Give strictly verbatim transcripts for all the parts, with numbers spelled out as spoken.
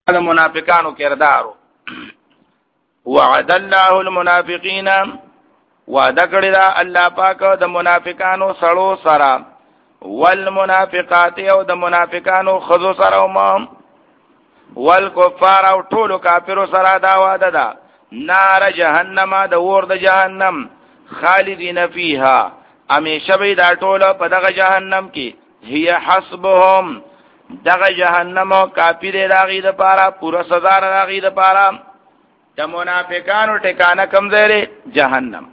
د منافقانو کردارو. وعد الله المنافقین، وعده کړی دا الله پاک د منافقانو سړو سره، والمنافقات او د منافقانو خذو سره، او والکفار او ټولو کافرو سره دا وعده ده، نار جهنم، د اور د جهنم، خالدین فیها، همیشه به دا ټولو په دغه جهنم کې، هي حسبهم، دغه جهنم کافی دی داغی دا پارا، پورا سزا داغی دا پارا. دا منافقانو ٹکانا کمزیر جهنم.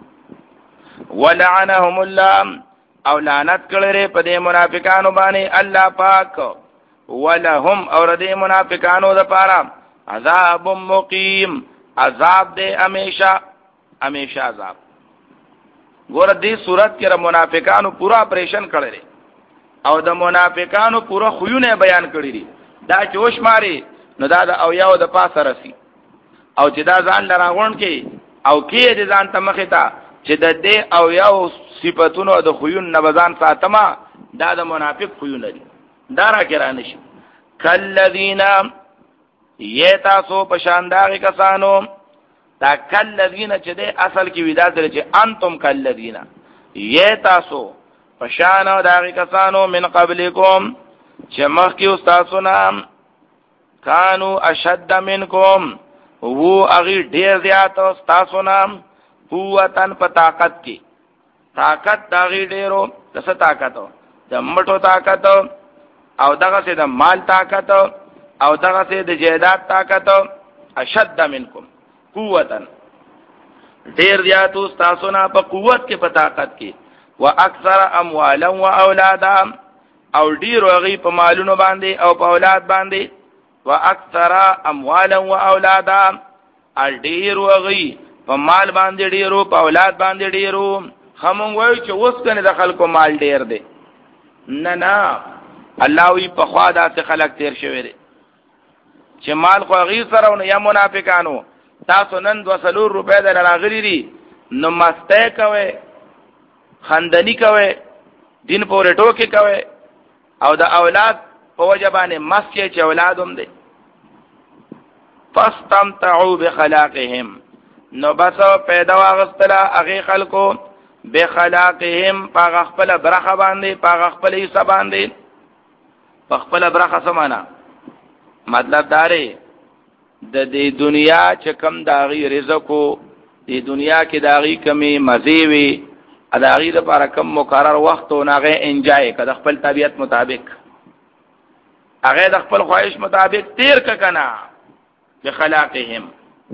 ولعنهم الله، او لعنت کړي په دې منافقانو باندې الله پاک، ولهم اور دې منافقانو د پارا عذاب مقیم، عذاب دې همیشه همیشه عذاب. ګور دې صورت کې منافقانو پورا اپریشن کړي او د منافقانو پورا خوونه بیان کړی دي. دا جوش ماري نو دا د او یو د پاسه رسی، او چې دا ځان لراغون کې او کې د ځان ته مخه تا چې د دې او یو صفاتونو د خوون نه بزان ساتما، دا د منافق خوونه دي. دا را کې را نشي. کلذین یتاسو پشانداغ کسانو، دا کلذین چې د اصل کې ودا سره چې انتم کلذین یتاسو پشانو داغی کسانو من قبلکم چې مخکی استاسو نام، کانو اشد منکم، وو اغی ډیر زیات استاسو نام، قوتن په طاقت کی، طاقت داغی ډیرو، دس طاقتو د مټو طاقت، او دغه سه د مال طاقت، او دغه سه د جیدات طاقت، اشد منکم قوتن، ډیر زیات استاسو نا په قوت کې، په طاقت کې، واکثر اموالا و اولادا، او ډیر وغي په مالونو باندې او په اولاد باندې، واکثر اموالا و اولادا، ال ډیر وغي په مال باندې ډیرو، په اولاد باندې ډیرو. خمون وای چې اوس کنه د خلکو مال ډیر دی، نه نه، الله وی په خوا د خلک تیر شوی دی چې مال خو غیر سره نو یا منافقانو تاسو نن دو سلور روپے د راغلی دي، نو مسته کوي، خندنی کوي، دین پورې ټوکی کوي، او د اولاد په وجبانه مسکه چې اولادوم دي. فاستمتعوا بخلاقهم، نو بس پیدا واغستلا هغه خلکو بخلاقهم، پاغ خپل برخه باندې، پاغ خپل حصہ باندې، په خپل برخه سمانا. مطلب داره د دې دنیا چې کم داغي رزقو، دې دنیا کې داغي کمی مزي وي، اداغی د لپاره کم مقرر وخت او هغه انجای کړه خپل طبیعت مطابق، هغه د خپل خواهش مطابق تیر ک کنا بخلاقهم.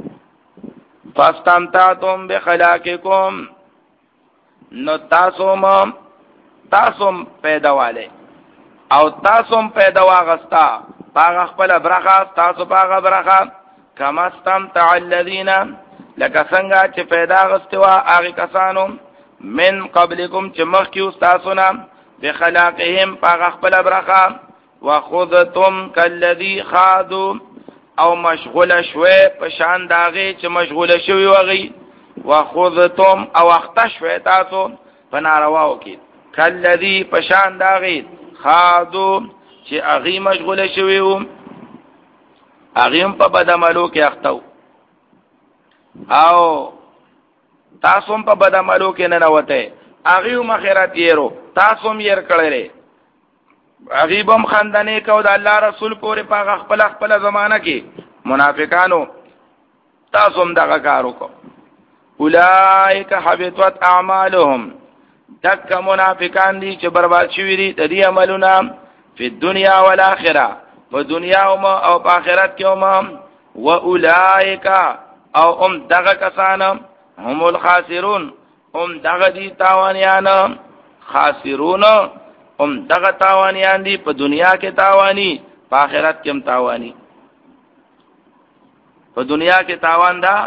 فاستمتعتم بخلاقکم، نو تاسو م تاسو پیداواله او تاسو پیدا واغستا باغ خپل برخه، تاسو باغ برخه، کما استمتع الذین، لکه څنګه چې پیدا غستوا هغه کسانو من قبلکم چې مخکې استاسونا بخلاقهم پاغ خپل برخه، وخذتم کالذی خاذوا، او مشغول شوي پشان داغه چې مشغول شوي وغي، وخذتم او اختشوا تاسو پنارواو کې، کالذی پشان داغه خاذوا چې اغي مشغول شوي وو، اغیم په بدعملو کې اختو، او تاسو په بدعملو کې نه نوته، اغیو مخیرات یېرو تاسو هم یېر کړل، اغیبم خندنه کو د الله رسول پورې په خپل خپل زمانہ کې منافقانو تاسو هم دغه کارو کو. اولائک حبطت اعمالهم، دک منافقان دي چې برباد شوي دي د دې عملونه، په دنیا او آخرت، په دنیا او په آخرت کې هم، و اولائک او هم دغه کسان هم الخاسرون، هم دغه دي تاوانیان، خاسرون هم دغه تاوانیان دي، په دنیا کې تاوانی، په آخرت کې هم تاوانی. په دنیا کې تاوان دا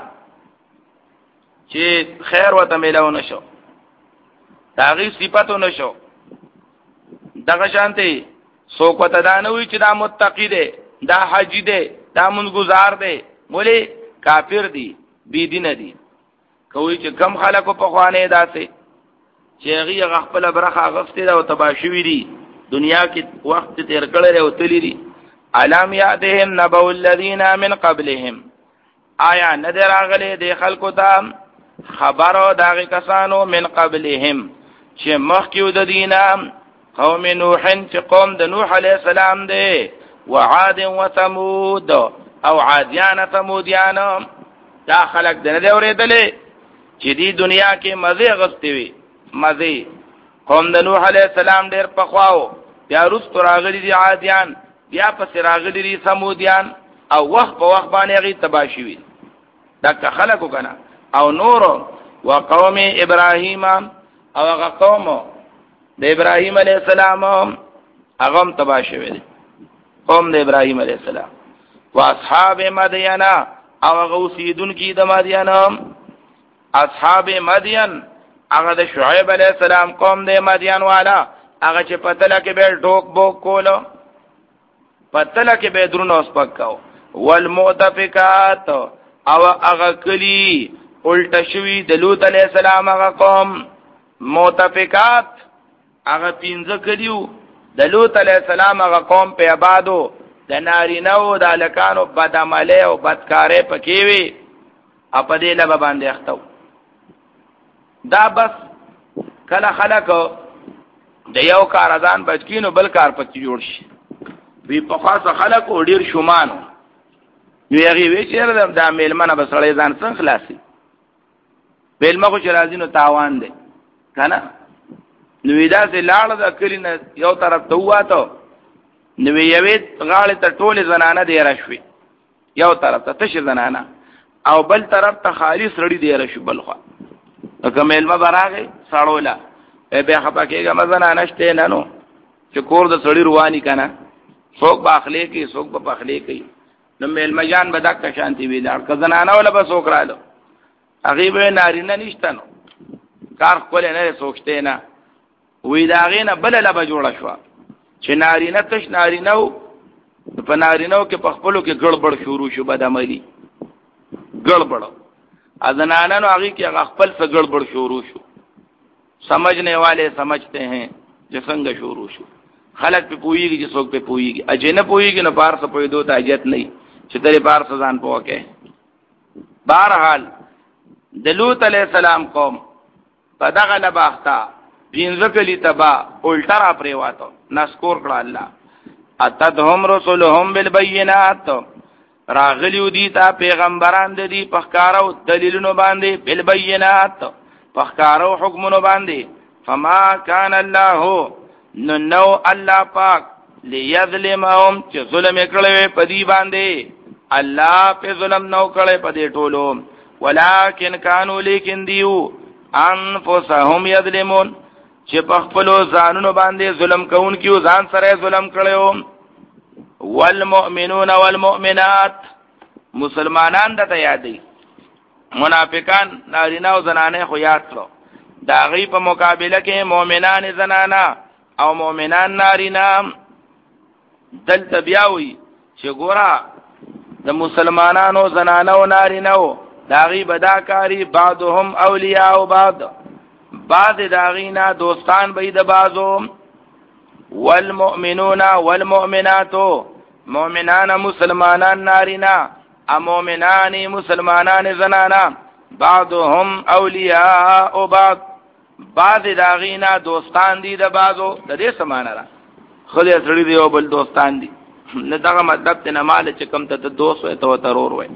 چې خیر وته ملو نشو، داغي صفاتو نشو، دغه شانتي سو کو تدانوي چې دا متقی دی، دا حاجی دی، دا منګزار دی، ولی کافر دی، بی دین دی. کوي چې کم خلکو په خوانه داسې چې هغه خپل برخه غفتې او تباشوي دي، دنیا کې وخت تیر کړی او تللی دي، علم یاتهم نبأ الذین من قبلهم آیا ندر اغلی دی خلقو تا خبرو داغی کسانو من قبلهم چې مخکیو د دینا قوم نوح چې قوم د نوح علیہ السلام دی وعاد و ثمود او عادیان ثمودیان دا خلق د نه دی اورېدلې چې دی دنیا کې مزه غستې وي مزه قوم د نوح علیہ السلام ډېر پخواو بیا رست راغلي دي عادیان بیا پس راغلي دي ثمودیان او وخت په وخت باندې غي تباشي وي دا خلقو کنه او نور وقوم ابراهیم او هغه قوم د ابراهیم علیہ السلام هغه تباشي وي قوم د ابراهیم علیہ السلام واصحاب مدین او هغه اوسیدون کی د مدین اصحاب مدین هغه د شعیب علیہ السلام قوم د مدین والا هغه چې پتل کې به ټوک بوک کولو پتل کې به درونو سپکاو والمؤتفقات او هغه کلی الټ شوی د لوط علیہ السلام هغه قوم مؤتفقات هغه پینځه کلیو د لوط علیہ السلام هغه قوم په آبادو د نارینو د الکانو بدعمله او بدکارې پکې وي په دې لبا باندې اختو دا بس کله خلکو د یو کار ازان بچکینو بل کار پکې جوړ شي وی په خاصه خلکو ډیر شومانو نو یغي وی چې دا میلمنه بسړې ځان څنګه خلاصي میلمه خو چې راځي نو تاوان دی کنه نو ودا سه لاړه د کلینه یو طرف ته واته نو یوې غاړه ته ټوله زنانه دی راشوي یو طرف ته تش زنانه او بل طرف ته خالص رړی دی راشي بلخوا که میلمه براغه ساړولا به خپه کېګه مزنه نشته نه نو چې کور د سړی رواني کنه څوک باخلې کې څوک په پخلې کې نو میلمه جان به دک شانتي وی لار که زنانه ولا به څوک رالو هغه به نارینه نشته نو کار خپل نه سوچته نه وی داغه نه بل لا به جوړه شو چې نارینه تش نارینه په نارینه کې په خپلو کې ګړبړ شروع شو بدعملي ګړبړ اذنانه نو هغه کې هغه خپل څه ګړبړ شروع شو سمجھنے والے سمجھتے ہیں چې څنګه شروع شو خلق په پویږي چې څوک په پویږي اجه نه پویږي نه پار څه پوی دوه حاجت نه چې تیرې پار څه ځان پوکه بهرحال د لوط علیہ السلام قوم په دغه لباختا پینځه کلی تبا الټا را پریواتو نسکور کړه الله اتدهم رسولهم بالبينات راغلیو دي تا پیغمبران دي په ښکارو دلیلونو باندې بالبينات په ښکارو حکمونو باندې فما كان الله نو نو الله پاک ليظلمهم چې ظلم کړي په دې باندې الله په ظلم نو کړي په دې ټولو ولکن كانوا لیکن دیو انفسهم یظلمون چې په خپل ځانونو باندې ظلم کوونکیو ځان سره ظلم کړي والمؤمنون والمؤمنات مسلمانان دته یادې منافقان نارینه او زنانه خو یاد کړو دا غي په مقابله کې مؤمنان زنانه او مؤمنان نارینه دلته بیاوي چې ګورا د مسلمانانو زنانه او نارینه دا غي بداکاری بعضهم اولیاء او بعض بعض داغینا دوستان به د بعضو والمؤمنون والمؤمنات مؤمنان مسلمانان نارینا ا مؤمنان مسلمانان زنانا بعضهم اولیاء او بعض بعض داغینا دوستان دي د بعضو د دې سمانه را خدای سړي دی او بل دوستان دي نه دا مطلب ته نه مال چې کم ته دوست وي ته ترور وي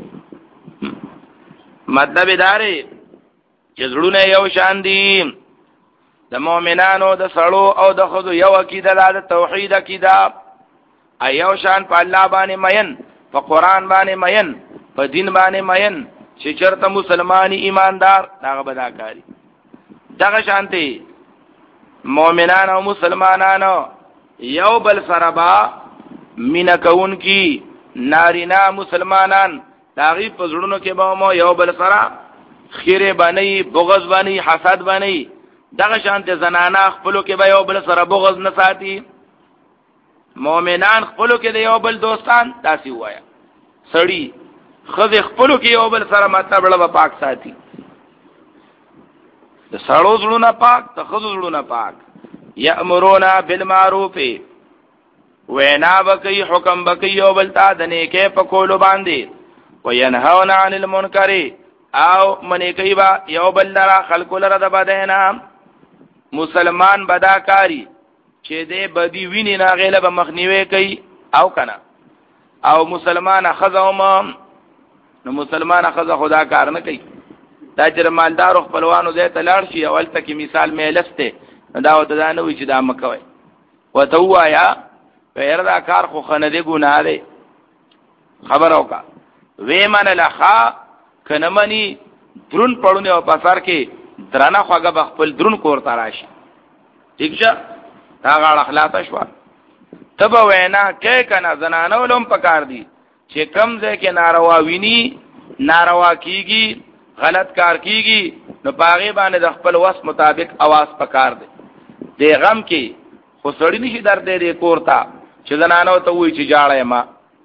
مطلب داري چې زړونه یو شان دي د مؤمنانو د سړو او د خود یو عقیده د توحید عقیده ایو شان په الله باندې مین په قران باندې مین په دین باندې مین چې چرته مسلمانی ایماندار هغه بداکاری دغه شانتي مؤمنان او مسلمانانو یو بل سره با مینا کون کی نارینا مسلمانان داغي په زړونو کې به مو یو بل سره خیره باندې بغض باندې حسد باندې دغه شانته زنانا خپلو کې به یو بل سره بغض نه ساتي مؤمنان خپلو کې د یو بل دوستان تاسو وایا سړی خو خپلو کې یو بل سره مطلب له پاک ساتي د سړو زړونه پاک د خو زړونه پاک یامرونا بالمعروف وینا بکی حکم بکی یو بلتا د نیکه په کولو باندې وینهون عن المنکر او منیکی با یو بل لرا خلق لرا د بدینا مسلمان بداکاری چې دې بدی ویني ناغله به مخنیوي کوي او کنه او مسلمان خزوم نو مسلمان خزه خدا کار نه کوي دا چې مالدار خپلوانو دې تلاړ شي اول تکي مثال میلسته دا و دا نه وي چې دا مکوي وته وایا غیر دا کار خو خنه دی ګناه دی خبر او کا وې من لخا کنمنی درون پړونه او پاسار کې درانه خوګه بخپل درون کور تراشي ٹھیک شه دا غاړه اخلاص شو تبه وینا کې کنه زنانه ولوم پکار دي چې کم ځای کې ناروا ویني ناروا کیږي غلط کار کیږي نو باغې باندې د خپل وس مطابق आवाज پکار دي د غم کې خو سړی نشي درد دی کور ته چې زنانه ته وایي چې جاړه ما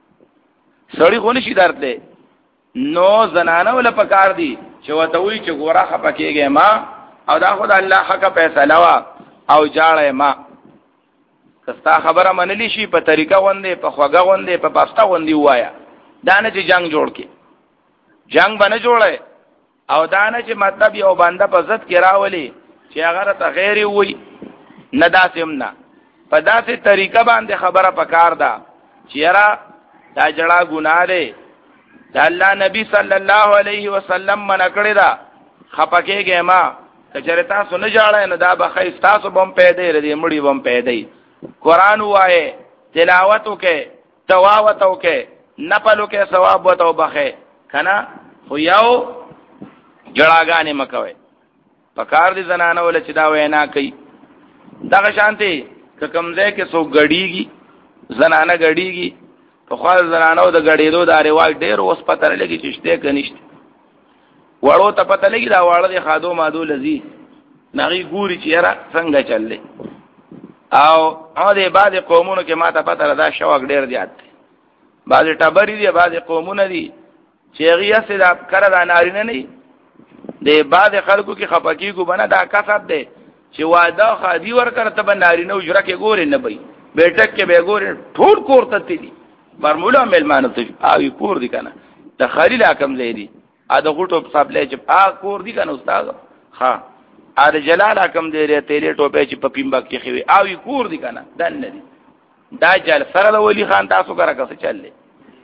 سړی خو نشي درد دی نو زنانه ول پکار دي چې وته وایي چې ګوره خپکیږي ما او دا خدای الله حق فیصله وا او جاړه ما کستا خبره منلی شي په طریقه غوندې په خوګه غوندې په پاستا غوندې وایا دا نه چې جنگ جوړ کې جنگ باندې جوړه او دا نه چې مطلب یو بنده په ضد کې راولي چې هغه ته غیر وي نه داسم نه په داسې طریقه باندې خبره پکار ده چې یرا دا جړه ګناه ده دا الله نبی صلی الله علیه وسلم منع کړی دا خپکهږه ما کچره تاسو نه جاړه نه دا به خیر تاسو بم پیدا ردی مړی بم پیدا قرآن وایي تلاوت وکي تواوت وکي نپلو کې ثواب وته بخه کنه خو یو جړاګانې مکوي پکار دي زنانه ول چې دا وینا کوي دغه شانتي که کمزې کې سو غړیږي زنانه غړیږي په خو زنانه د غړېدو د رواج ډېر اوس پته لګي چې شته کنيشت وړو ته پته لګي دا واړه د خادو مادو لذي نغي ګوري چې را څنګه چللې او هغه د بعض قومونو کې ماته پته را دا شوق ډېر زیات دی بعض ټبري دي بعض قومونه دي چې هغه سره د کړه د نارینه نه دی بعض خلکو کې خپکی کو بنا دا کسب دی چې واده خادي ورکړه ته بنارینه اجره کې ګورې نه بي بیٹک کې به ګورې ټول کور ته تللی مرموله ملمانه ته او کور دي کنه د خلیل حکم زیدي ا د غټو صاحب لې چې ا کور دي کنه استاد ها ا د جلال حکم دی ری تیرې ټوپې چې په پیمبا کې خوي او کور دي کنه دن نه دي دا جل سره د ولی خان تاسو کرا کسه چللې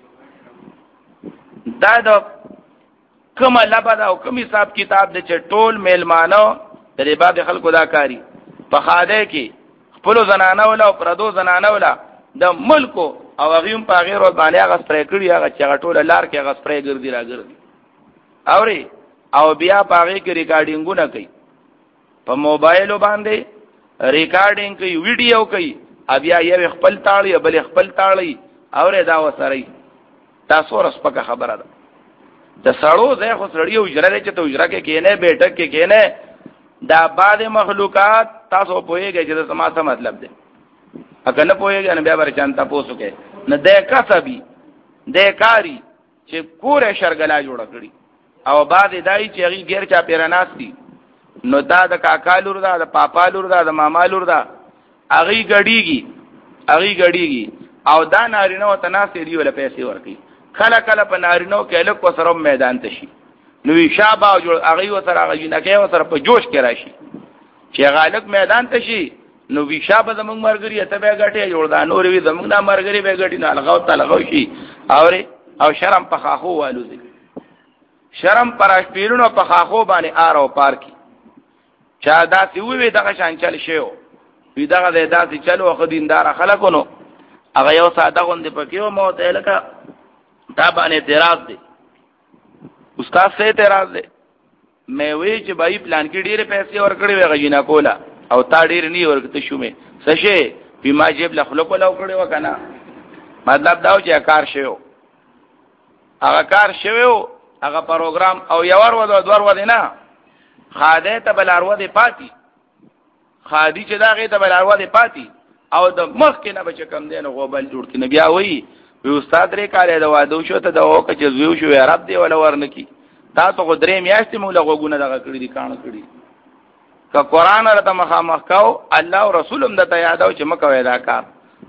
دا د کومه لبد او کوم حساب کتاب د چټول ملمانه د بعد خلکو دا کاری په خاده کې خپل زنانه ولا او پردو زنانه ولا د ملک او غیم په غیر باندې هغه سپری کړی هغه چې ټوله لار کې هغه سپری ګرځي راګرځي اوري او بیا په هغه کې ریکارډینګونه کوي په موبایل باندې ریکارډینګ کوي ویډیو کوي بیا یو خپل تاړي بل خپل تاړي اوري دا وسري تاسو رسپکه خبره ده د سړو زه خو سړیو اجره چې ته اجره کې کینې بیٹک کې کینې دا بعد مخلوقات تاسو پوهیږئ چې د سما څه مطلب دی اګه نه پوهیږئ نه بیا بر چانتا پوسو کې نه د کسبي د کاری چې کور شرګلا جوړ کړی او بعد دای چې هغه غیر چا پیراناستی نو دا د کاکا لور دا د پاپا لور دا د ماما لور دا هغه غړیږي هغه غړیږي او دا نارینه او تناسې دی ول پیسې ورکي کله کله په نارینو کې له کو سره میدان ته شي نو شابه جوړ هغه و سره هغه نه کې و سره په جوش کې راشي چې غالک میدان ته شي نو وی شابه زمونږ مرګري ته به غټي جوړ دا نور وی زمونږ د مرګري به غټي نه لغاو ته لغاو شي او او شرم په خاخو والو دي شرم پر اشپیرونو په خاخو باندې آرو پار کی چا دا سی وی دغه شان چل شیو وی دغه د داسې چلو خو دیندار خلکو نو هغه یو ساده غوندې پکې مو ته لکه دا باندې اعتراض دی استاد سے اعتراض دی مې وی چې بای پلان کې ډېر پیسې ورکړې وې غجینا کولا او تا ډېر نه ورکته شو مې سشه بما جیب لخلق ولا وکړې وکنه مطلب دا چې کار شوی هغه کار شوی هغه پروګرام او یور و دوار و نه خاده ته بلارو دی پاتی خادي چې دا غي ته بلارو دی پاتی او د مخ کې نه بچ کم دین غوبل جوړ کې نه بیا وی وی استاد ری کارې دا وادو شو ته دا وکه چې زیو شو رب دی ولا ورنکی تاسو خو درې میاشتې مولا غوګونه دغه کړی دي کانه کړی ک قرآن راته مخامخ کاو الله او رسول هم د ته یادو چې مکه ودا کار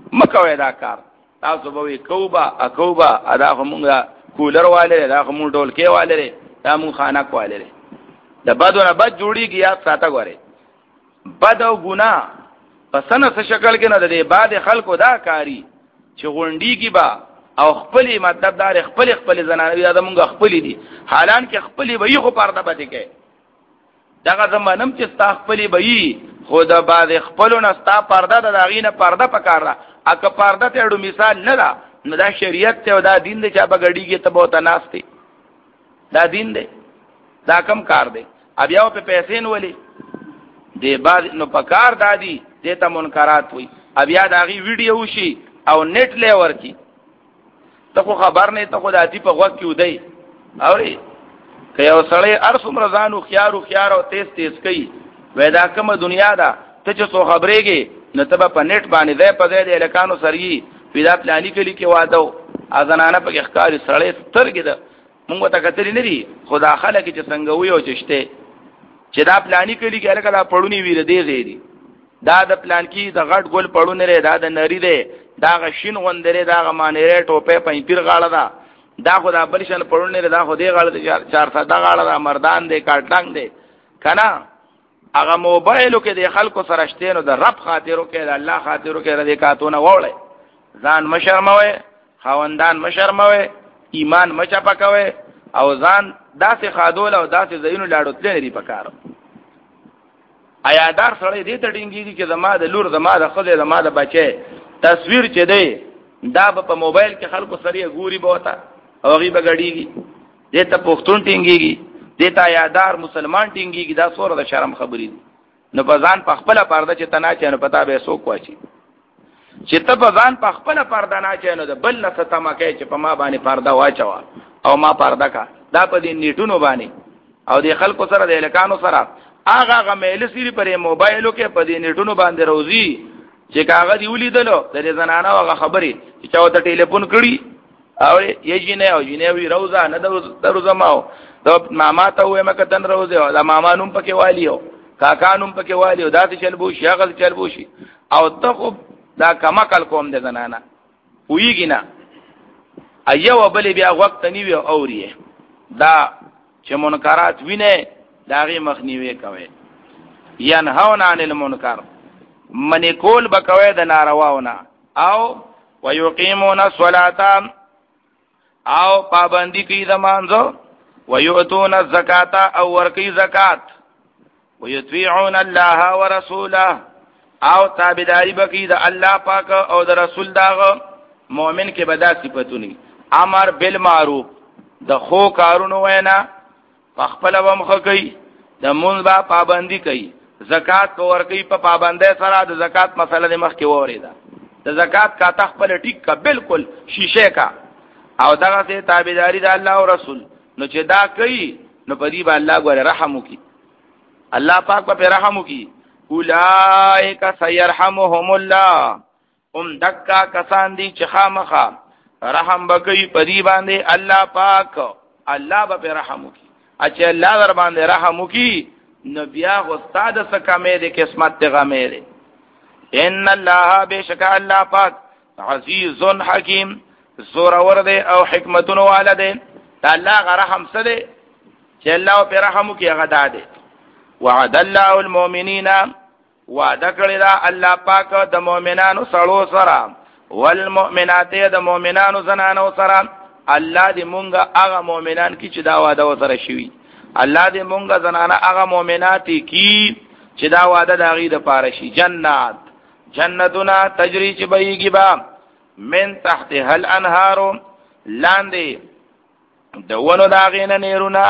مکوې دا کار تاسو به کوبا اکوبا ادا همغه کولر والے دا هم ډول کې والے دا مون خانه والے د بدونه بد جوړیږي یا ساته غره بد او ګناه پسنه څه شکل کې نه د بعد خلکو دا کاری چې غونډي کې با او خپل مطلب دار خپل خپل زنانه یا د مونږ خپل دي حالان کې خپل به یو خو پرده پاتې کې دغه زمانم چې ستا خپل به یي خو د بعد خپلونه ستا پرده د داغینه پرده پکار را اګه پرده ته اډو مثال نه دا نو دا شریعت ته دا دین دی چې به غړیږي ته بہت ناشتي دا دین دی دا کم کار دی بیا په پیسې نه ولي دی بعد نو پکار دادی دته منکرات وي بیا داغي ویډیو شي او نت لیور کی ته خو خبر نه ته خو داتی په وخت کې ودی اوري که یو سړی ارسم رضانو خيار او خيار او تیز تیز کوي وای دا کومه دنیا ده ته چې سو خبرېږي نو ته په نت باندې ده په دې الکانو سري پیدا پلاني کلی کې وادو اذنانه په ښکاری سړی سترګې ده مونږ ته کتلی نه دي خدا خلک چې څنګه وي او چشته چې دا پلاني کلی کې الکه دا پړونی ویره دی زیری دا د پلان کې د غټ ګل پړونه لري دا د نری دی دا غشین غوندره دا غمانره ټوپه پنځپیر غاړه دا دا خدا بلشن پړونه لري دا خو دی غاړه چار ساده غاړه دا مردان دی کاټلنګ دی کنه هغه موبایلو کې د خلکو سره شته نو د رب خاطرو کې د الله خاطرو کې ردی کاتونه وړي ځان مشرموي خوندان مشرموي ایمان مچا پکوي او ځان داسې خادول او داسې زینو لاړو تل لري پکارو ایادار سره دې ته ډینګي چې زما د لور زما د خزه زما د بچي تصویر چي دی دا په موبایل کې خلکو سره ګوري بوته او غي بغړیږي دې ته پښتون ټینګيږي دې ته ایادار مسلمان ټینګيږي دا سور د شرم خبرې دي نو په ځان په خپل پرده چې تنا چنه پتا به سو کوچی چې ته په ځان په خپل پرده نه چنه د بل نه ستما کوي چې په ما باندې پرده واچوا او ما پرده کا دا په دې نیټونو باندې او د خلکو سره د الکانو سره هغه هغه میل سری پر موبایلو کې په دې نیټونو باندې روزي چې کاغذ دی ولیدلو د زنانه هغه خبرې چې چا ته ټلیفون کړي او یې جنې او جنې وی روزه نه د روزه ماو دا ماما ته وې مکه تن روزه دا ماما نوم پکې والیو کاکا نوم پکې والیو دا څه چلبو شغل چلبو شي او ته خو دا کما کل کوم د زنانه ویږي نه ایو بل بیا وخت نیوي اوري دا چې منکرات ویني داغي مخنیوي کوي ینهون عن المنکر منی کول بکوي د نارواونه او ويقيمون الصلاه او پابندي کوي د مانځو ويؤتون الزکات او ورکی زکات ويطيعون الله ورسوله او تابعداري بکی د الله پاک او د رسول داغه مؤمن کې بدا صفاتونی امر بالمعروف د خو کارونو وینا خپل ومخه کوي د مونږ با پابندي کوي زکات ورکی په پابندۍ سره د زکات مسله د مخ کې وریدا د زکات کا تخپل ټیک کا بالکل شیشه کا او دغه ته تابعداري د الله او رسول نو چې دا کوي نو په دې باندې الله غوړي رحم وکي الله پاک په رحم وکي اولائک سيرحمهم الله هم دکا کسان دي چې خامخا رحم وکي په دې باندې الله پاک الله به رحم وکي اچھا الله در باندې رحم وکي نو بیا استاد سکمه دې قسمت ته غمه دې ان الله بشک الله پاک عزیز حکیم زور اور دې او حکمتونو والده دا الله غرحم سره چې الله په رحم وکي غدا دې وعد الله المؤمنین وعد کړی دا الله پاک د مؤمنانو سره سره والمؤمنات د مؤمنانو زنانو سره الله دې مونږه هغه مؤمنان کی چې دا وعده وسره شوی الله دې مونږه زنانه هغه مؤمنات کی چې دا وعده د غي د پاره شي جنات جنتنا تجری چې بهيږي با من تحتها الانهار لاندې د ونو دا غینه نیرونه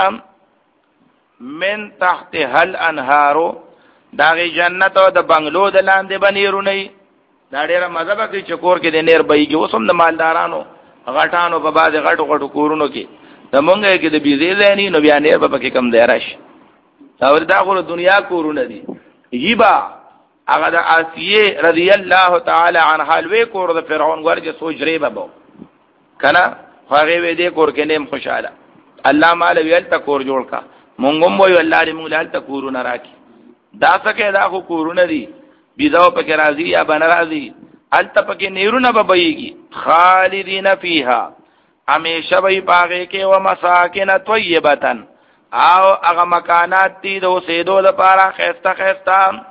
من تحتها الانهار دا غي جنت او د بنگلو د لاندې بنیرونه دا ډیره مزه کوي چې کور کې د نیر بهيږي اوسم د مالدارانو غټانو په باز غټو غټو کورونو کې د مونږه کې د بيزي زني نو بیا نه به کې کم دی راش دا ور دا غو دنیا کورونه دي هیبا هغه د آسیه رضی الله تعالی عنها لوی کور د فرعون ورګه سوچ ری بابو کنه هغه وې دې کور کې نیم خوشاله الله مال ویل تا کور جوړ کا مونږ هم وی الله دې مونږ لال تا کورونه راکی دا څه دا خو کورونه دي بيزاو پکې راځي یا بن راځي التپک نیرونه ببیږي خالدین فیها همیشه به پاغه کې و مساکن طیبتن او هغه مکانات دي د اوسېدو لپاره خسته خسته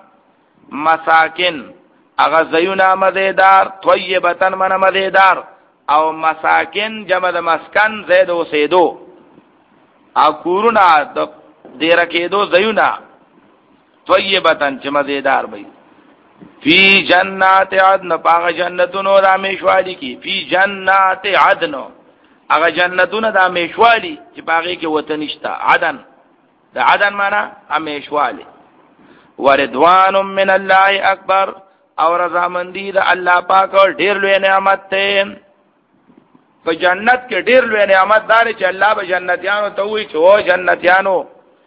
مساکن هغه زیونه مزیدار طیبتن من مزیدار او مساکن جمع د مسکن زید اوسېدو او کورونه د دیر کېدو زیونه طیبتن چې مزیدار وي فی جنات عدن پاغه جنتونو د همیشوالی کی فی جنات عدن هغه جنتونو د همیشوالی چې پاغه کې وطن نشتا عدن د عدن معنا همیشوالی ورضوان من الله اکبر او رضامندی د الله پاک ډیر لوی نعمت ته په جنت کې ډیر لوی نعمت دار چې الله به جنتیانو ته وایي چې او جنتیانو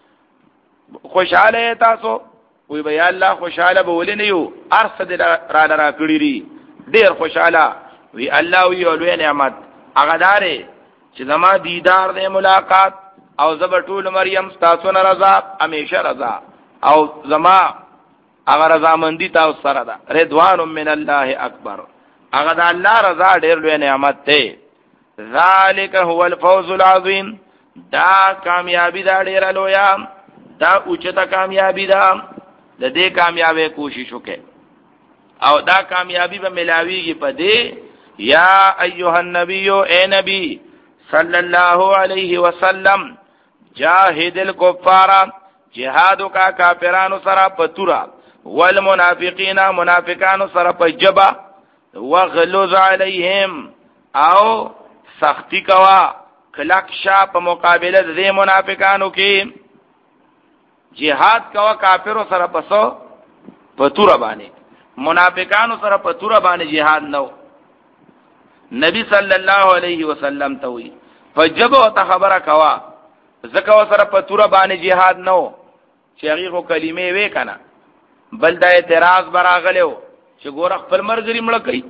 خوشاله تاسو وی بیا الله خوشاله به ولې نه یو ارصد را را کړی ری ډیر خوشاله وی الله وی لوی نعمت هغه دارې چې زما دیدار دې ملاقات او زب ټول مریم تاسو نه رضا همیشه رضا او زما هغه رضا مندي تاسو سره ده رضوان من الله اکبر هغه د الله رضا ډیر لوی نعمت ده ذالک هو الفوز العظیم دا کامیابی دا ډیر لوی دا اوچته کامیابی ده د دې کامیابی کوشش وکړه او دا کامیابی به ملاویږي په دې یا ایها النبی اے نبی صلی الله علیه وسلم جاهد الکفار جهاد کا کافرانو سره پتورا والمنافقین منافقانو سره په جبا وغلظ علیهم او سختی کوا کلک شا په مقابله د منافقانو کې جهاد کوا کافرو سره پسو پتورا باندې منافقانو سره پتورا باندې جهاد نو نبی صلی الله علیه وسلم ته وی فجب او خبره کوا زکه سره پتورا باندې جهاد نو چې هغه کلمې وې کنه بل دا اعتراض براغلو چې ګور خپل مرګري مړ کوي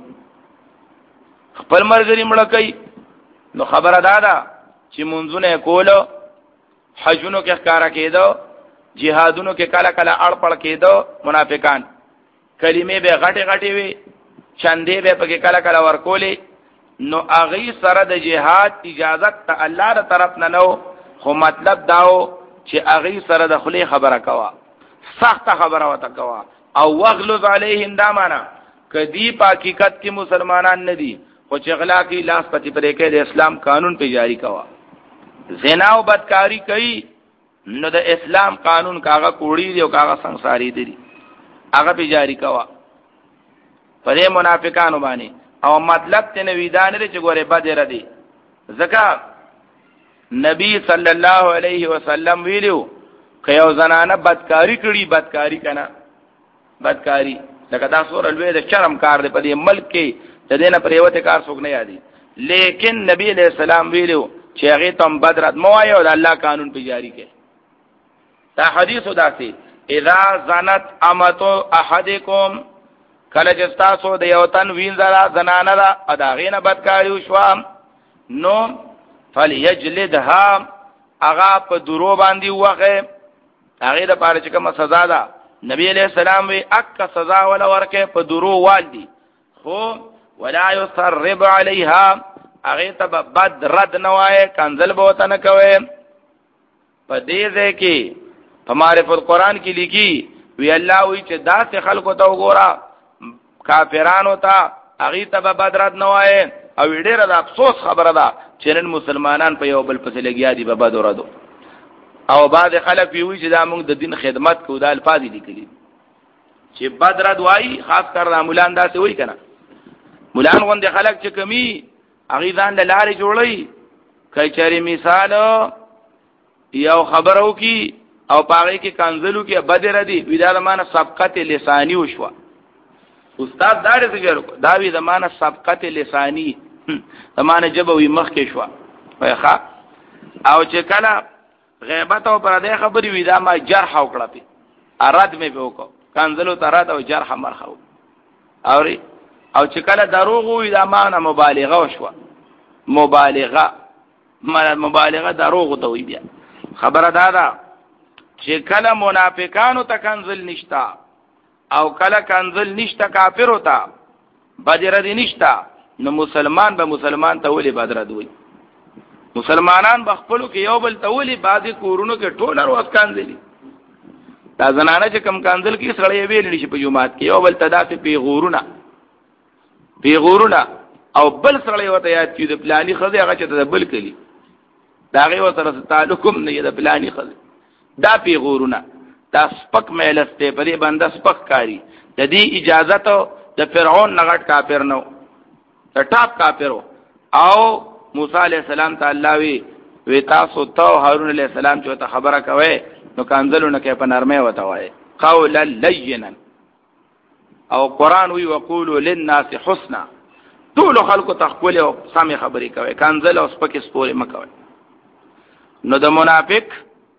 خپل مرګري مړ کوي نو خبره دادا چې منځونه کولو حجونو کې ښکارا کېدو جهادونو کې کله کله اړ پړ کېدو منافقان کلمې به غټي غټي وي چندې به پکې کله کله ورکولې نو اغي سره د جهاد اجازه ته الله تر طرف نه نو خو مطلب داو چې اغي سره د خلی خبره کوا سخت خبره وته کوا او وغلظ علیهم دا معنا کدی په حقیقت کې مسلمانان نه دي خو چې غلا کې لاس پتی پرې کې د اسلام قانون په جاری کوا زنا او بدکاری کوي نو د اسلام قانون کاغه کوړی دی او کاغه سنگساری دی هغه په جاری کوا پرې منافقانو باندې او مطلب ته نو ویدان لري چې ګوره بدر دی زکه نبی صلی الله علیه وسلم ویلو که یو زنانه بدکاری کړي بدکاری کنه بدکاری لکه دا سور الوی د شرم کار دی په دې ملک کې د دینه پریوته کار څوک نه یادي لیکن نبی علیہ السلام ویلو چې هغه تم بدرت مو آیو د الله قانون په جاری کې دا حدیث داسي اذا زنت امتو احدکم کله چې تاسو د یو تن وینځه زنانه دا اداغینه بدکاری وشو نو فلیجلدها اغا په درو باندې وغه هغه د پاره چې کومه سزا ده نبی علیہ السلام وی اک سزا ولا ورکه په درو والدي خو ولا يسرب عليها هغه ته بد رد نوای کنزل بوته نه کوي په دې ځکه په معرفت القرآن کې لیکي وی الله وی چې داسې خلکو ته وګوره کافرانو ته هغه ته بد رد نوای او ډیره د افسوس خبره ده چې نن مسلمانان په یو بل پسې لګیا دي په بد ورادو او بعض خلک وی چې دا موږ د دین خدمت کو د الفاظ لیکلي چې بد رد وای خاص کر د مولان داسې وای کنه مولان غوندې خلک چې کمی هغه ځان له لارې جوړي کچاري مثال یو خبرو کی او پاره کې کنزلو کې بد ردی ویدا زمانه سبقت لسانی وشوا استاد دار څنګه دا وی زمانه سبقت لسانی زمانه جبوي مخ کې شوا وایخه او چې کله غیبت او پر دې خبرې ویدا ما جرح او کړه پی اراد مې به وکړه کنزلو ترات او جرح مرخو اوري او چې کله دروغ وي دا معنی مبالغه وشوه مبالغه معنی مبالغه دروغ ته وي بیا خبره دا ده چې کله منافقانو ته کنزل نشتا او کله کنزل نشتا کافر وتا بدر دی نشتا نو مسلمان به مسلمان ته ولي بدر دوی مسلمانان بخپلو کې یو بل ته ولي بعضی کورونو کې ټول ورځ کاندلي دا زنانه چې کم کاندل کې سړی ویل شي په جمعات کې یو بل ته داسې پیغورونه پیغورونه او بل سړی وته یاد چې د پلاني خزه هغه چې د بل کلی دا غي وسره تعلقم نه د پلاني خزه دا پیغورونه دا سپک مېلسته په دې باندې سپک کاری د دې اجازه ته د فرعون نغټ کافر نو د ټاپ کافرو او موسی علیہ السلام ته الله وی وی تاسو ته هارون علیہ السلام چې ته خبره کوي نو کانزلونه کې په نرمه وته وای قولا لینا او قران وی وقولوا للناس حسنا ټول خلکو تخول او سمې خبرې کوي کانزل او سپکې سپورې مکوي نو د منافق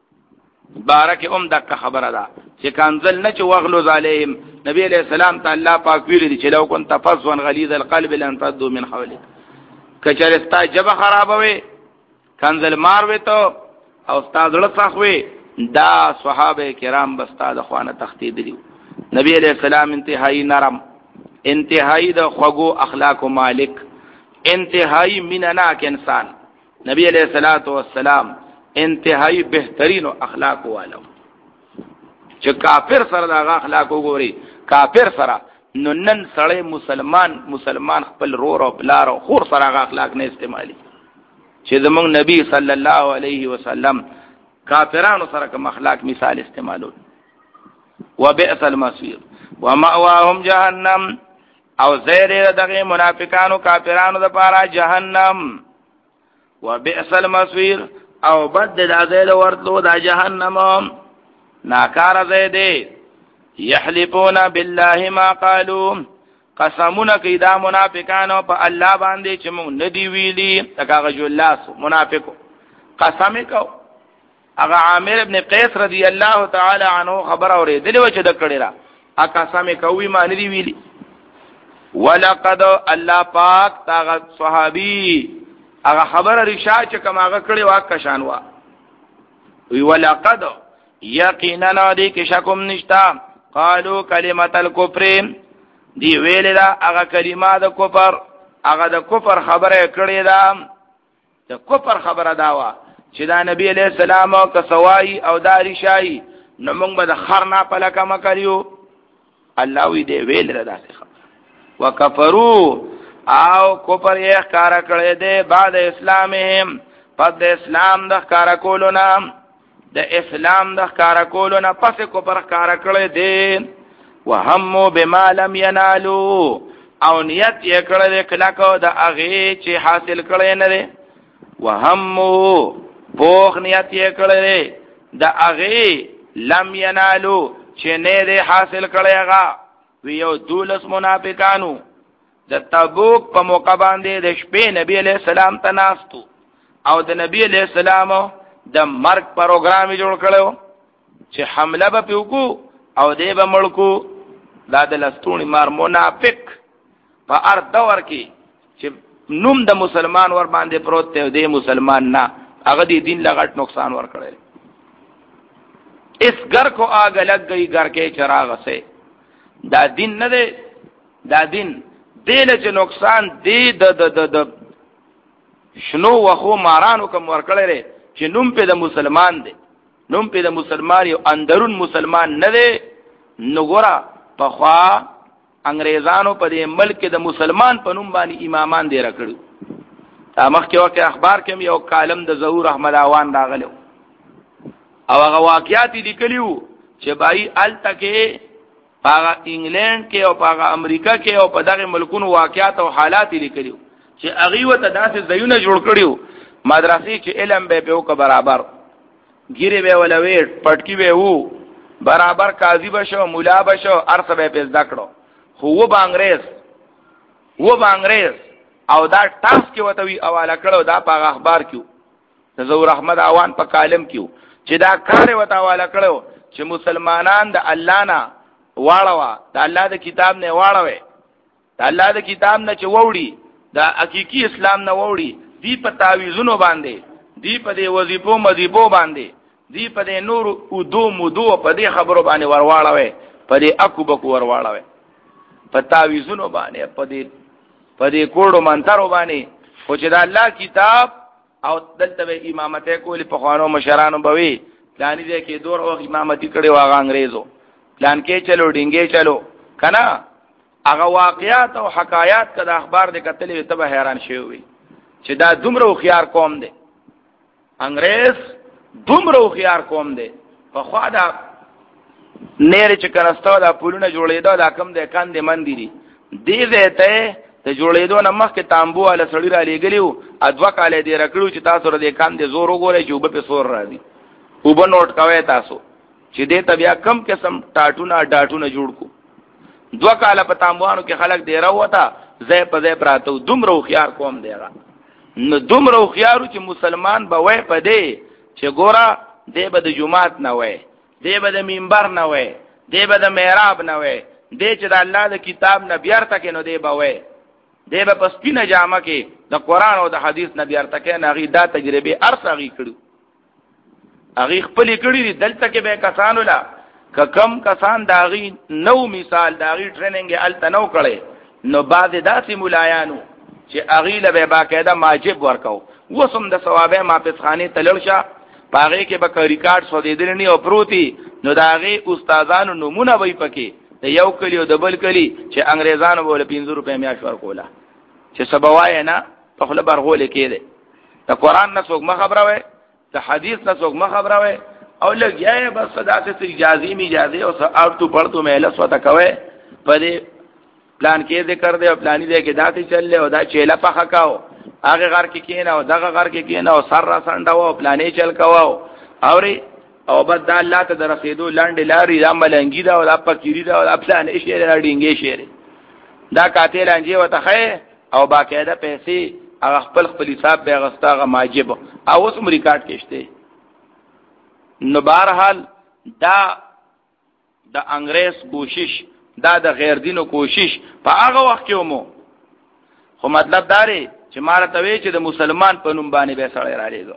بارک ام دک خبره ده چې کانزل نه چې وغلو علیهم نبی علیہ السلام ته الله پاک ویل دي چې لو كنت فظا غلیظ القلب لانفضوا من حولك کچرستا جبه خرابوي کانزل مار وې ته او استاد له صحوي دا صحابه کرام بستا د خوانه تختید دي نبی علیہ السلام انتهایی نرم انتهایی د خوغو اخلاق و مالک انتهایی مینناک انسان نبی علیہ الصلوۃ والسلام انتهایی بهترین اخلاق والو چې کافر سره د اخلاق وګوري کافر سره نو نن سړی مسلمان مسلمان خپل رور او بلار او خور سره هغه اخلاق نه استعمالي چې زموږ نبی صلی الله علیه وسلم کافرانو سره کوم اخلاق مثال استعمالول وبئس المصير ومأواهم جهنم او زیر دغه منافقانو کافرانو د پاره جهنم وبئس المصير او بد د ازل ورتلو د جهنم ناکار زیده یحلفون بالله ما قالوا قسمونه کوي دا منافقانو په الله باندې چې مونږ ندی ویلي تکاغه جلاس منافق قسم کو هغه عامر ابن قیس رضی الله تعالی عنہ خبر اورېدل و چې د کړي را ا قسم کوي ما ندی ویلي ولقد الله پاک تا صحابي هغه خبر رشاد چې کوم هغه کړي واک شانوا وی ولقد یقینا دې کې شکم نشتا قالو کلمۃ الکفر دی ویل دا هغه کلمه د کفر هغه د کفر خبره کړي دا د کفر خبره داوا چې دا نبی علیہ السلام او کسوای او داری شای نو موږ به د خرنا په لکه مکریو الله وی دی ویل را داسه وکفروا او کفر یې ښکارا کړی دی بعد اسلامهم پس د اسلام د ښکارا کولو نام د اسلام د ښکارا کولو نه پس کفر ښکارا کړی دی وهموا بما لم ينالوا او نیت یې کړی کلاکو د هغه چې حاصل کړی نه دی وهموا پوخ نیت یې کړی د هغه لم ينالوا چې نه دی حاصل کړی هغه ویو دولس منافقانو د تبوک په موقع باندې د شپې نبی علیہ السلام ته ناستو او د نبی علیہ السلام د مرګ پروګرام جوړ کړو چې حمله به پیوکو او دې به مړکو دا د لستونی مار منافق په ار دور کې چې نوم د مسلمان ور باندې پروت دی د مسلمان نه هغه دې دین لغټ نقصان ور کړی اس گھر کو آگ لگ گئی گھر کے چراغ سے دا دین نه دی دا دین دل چې نقصان دی د د د شنو وخو مارانو کوم ورکړل چې نوم په د مسلمان دی نوم په د مسلمان یو اندرون مسلمان نه دی نګورا په خوا انګريزانو په دې ملک د مسلمان په نوم باندې امامان دی راکړو تا مخکې وکه اخبار کې یو کالم د ظهور احمد اوان راغلو او هغه واقعیات لیکلیو چې بای ال تکه پاغه انګلند کې او پاغه امریکا کې او په دغه ملکونو واقعیات او حالات لیکلیو چې هغه وته داسې ځایونه جوړ کړیو مدرسې چې علم به په او برابر ګیره به ولوي پټکی به وو برابر قاضي بشو مولا بشو ارث به په ذکرو خو و بانګریز و بانګریز او دا ټاس کې وته وی حواله کړو دا په اخبار کې د ظهور احمد اوان په کالم کې چې دا کار وته حواله کړو چې مسلمانان د الله نه واړوا د الله د کتاب نه واړوي د الله د کتاب نه چې ووري د حقيقي اسلام نه ووري دی په تعویذونو باندې دی په دې وظیفو مذيبو باندې دی په دې نور او دو مدو په دې خبرو باندې ورواړوي په دې اکو بکو ورواړوي په تعویذونو باندې په دې په دې کوړو منترو باندې خو چې د الله کتاب او دلته به امامته کولی په خوانو مشرانو بوي پلان دې کې دور او امامتي کړي واغ انګريزو پلان کې چلو ډینګې چلو کنه هغه واقعات او حکایات کده اخبار دې کتلې ته به حیران شي وي چې دا دومره خيار قوم دي انګريز دومره خيار قوم دي په خوا دا نیر چې کرستو دا پولونه جوړېدو دا کم دې کاندې من دي دې دې ته ته جوړېدو نه مخکې تامبو والا سړی را لېګلیو ادوا کاله دې رکړو چې تاسو ر دې کاندې زور وګورئ چې وب په سور راځي وب نوٹ کوي تاسو چې دې ته بیا کم قسم ټاټونه ډاټونه جوړ کو دوا کاله په تامبوانو کې خلک دی راوته زې په زې پراتو دومره خيار قوم دیغه نو دومره خيارو چې مسلمان به وای په دې چې ګورا دې به د جمعات نه وای دې به د منبر نه وای دې به د محراب نه وای دې چې د الله د کتاب نه بیارته کې نو دې به وای دې به پس پینه جامه کې د قران او د حدیث نه بیارته کې نه غي دا تجربه ارسغي کړو اغي خپل کړي دلته کې به کسانو لا که کم کسان داغي نو مثال داغي ټریننګ ال تنو کړي نو بعد داسې مولایانو چې اغي له به باقاعده ماجب ورکاو وسم د ثوابه ما پسخانه تللشه باغې کې به ریکارډ سو دې دلني او پروتي نو داغي استادانو نمونه وای پکې د یو کلی او د بل کلی چې انګريزانو بوله پنځه روپے میاش ورکولا چې سبوای نه په خپل برغول کېده د قران نه څوک مخبره وای د حدیث نه څوک مخبره وای او لګیا بس صداسه اجازه می اجازه او او تو پړتو مهله سوته کوي په دې پلان کې ذکر دی او پلانې دی کې داتې چللې او دا چيله پخه کاو هغه غر کې کېنه او دغه غر کې کېنه او سر را سنډه او پلانې چل کاو اوري او بد د الله ته درسېدو لاندې لاري دا ملنګي دا او دا پکيري دا او دا پلانې شي دا ډینګې شي دا کاته لانجه وته خې او باقاعده پیسې هغه خپل خپل حساب به غستاغه ماجب او اوس ریکارډ کېشته نو بهرحال دا د انګريز کوشش دا د غیر دینو کوشش په هغه وخت کې ومو خو مطلب دا دی چې ماره توی چې د مسلمان په نوم باندې به سړی را لېږي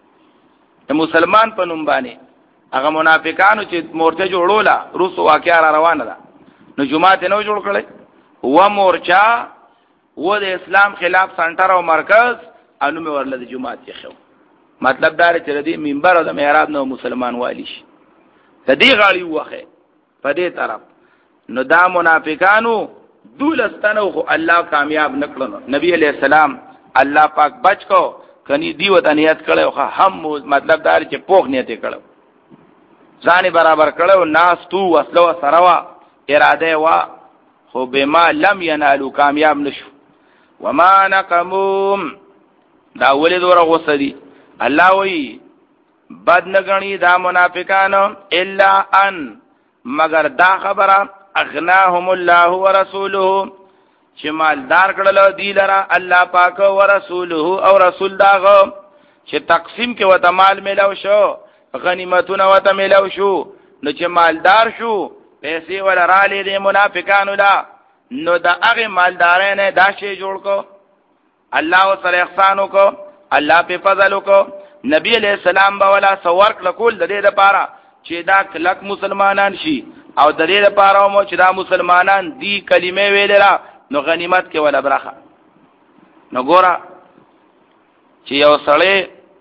د مسلمان په نوم باندې هغه منافقانو چې مورچه جوړولا روس واقعا را روانه ده نو جماعت نه جوړ کړي و مورچا و د اسلام خلاف سنټر او مرکز انو مې ورله د جماعت کې خو مطلب دا چې د منبر او د محراب نو مسلمان والی شي د دې غاړي وخه په دې طرف نو دا منافقانو دولستانو خو الله کامیاب نکړو نبی علیہ السلام الله پاک بچ کو کني دی وته نیت کړو خو هم مطلب دا چې پوخ نیت کړو ځان برابر کړو ناس تو وسلو سروا اراده وا خو بما لم ينالوا کامیاب نشو وما نقموم دا ولې دوره غوسدي الله وی بد نغنی دا منافقانو الا ان مگر دا خبره اغناهم الله ورسوله چې مالدار کړل دی لرا الله پاک او رسوله او رسول داغه چې تقسیم کې وته مال ملو شو غنیمتونه وته ملو شو نو چې مالدار شو پیسې ولا را لې دي منافقانو لا نو دا هغه مالدارانه دا شی جوړ کو الله سره احسانو کو الله په فضل کو نبی علیہ السلام با ولا سوار کول د دې لپاره چې دا کلک مسلمانان شي او د دې لپاره مو چې دا مسلمانان دی کلمې ویلره نو غنیمت کې ولا برخه نو ګورا چې یو سړی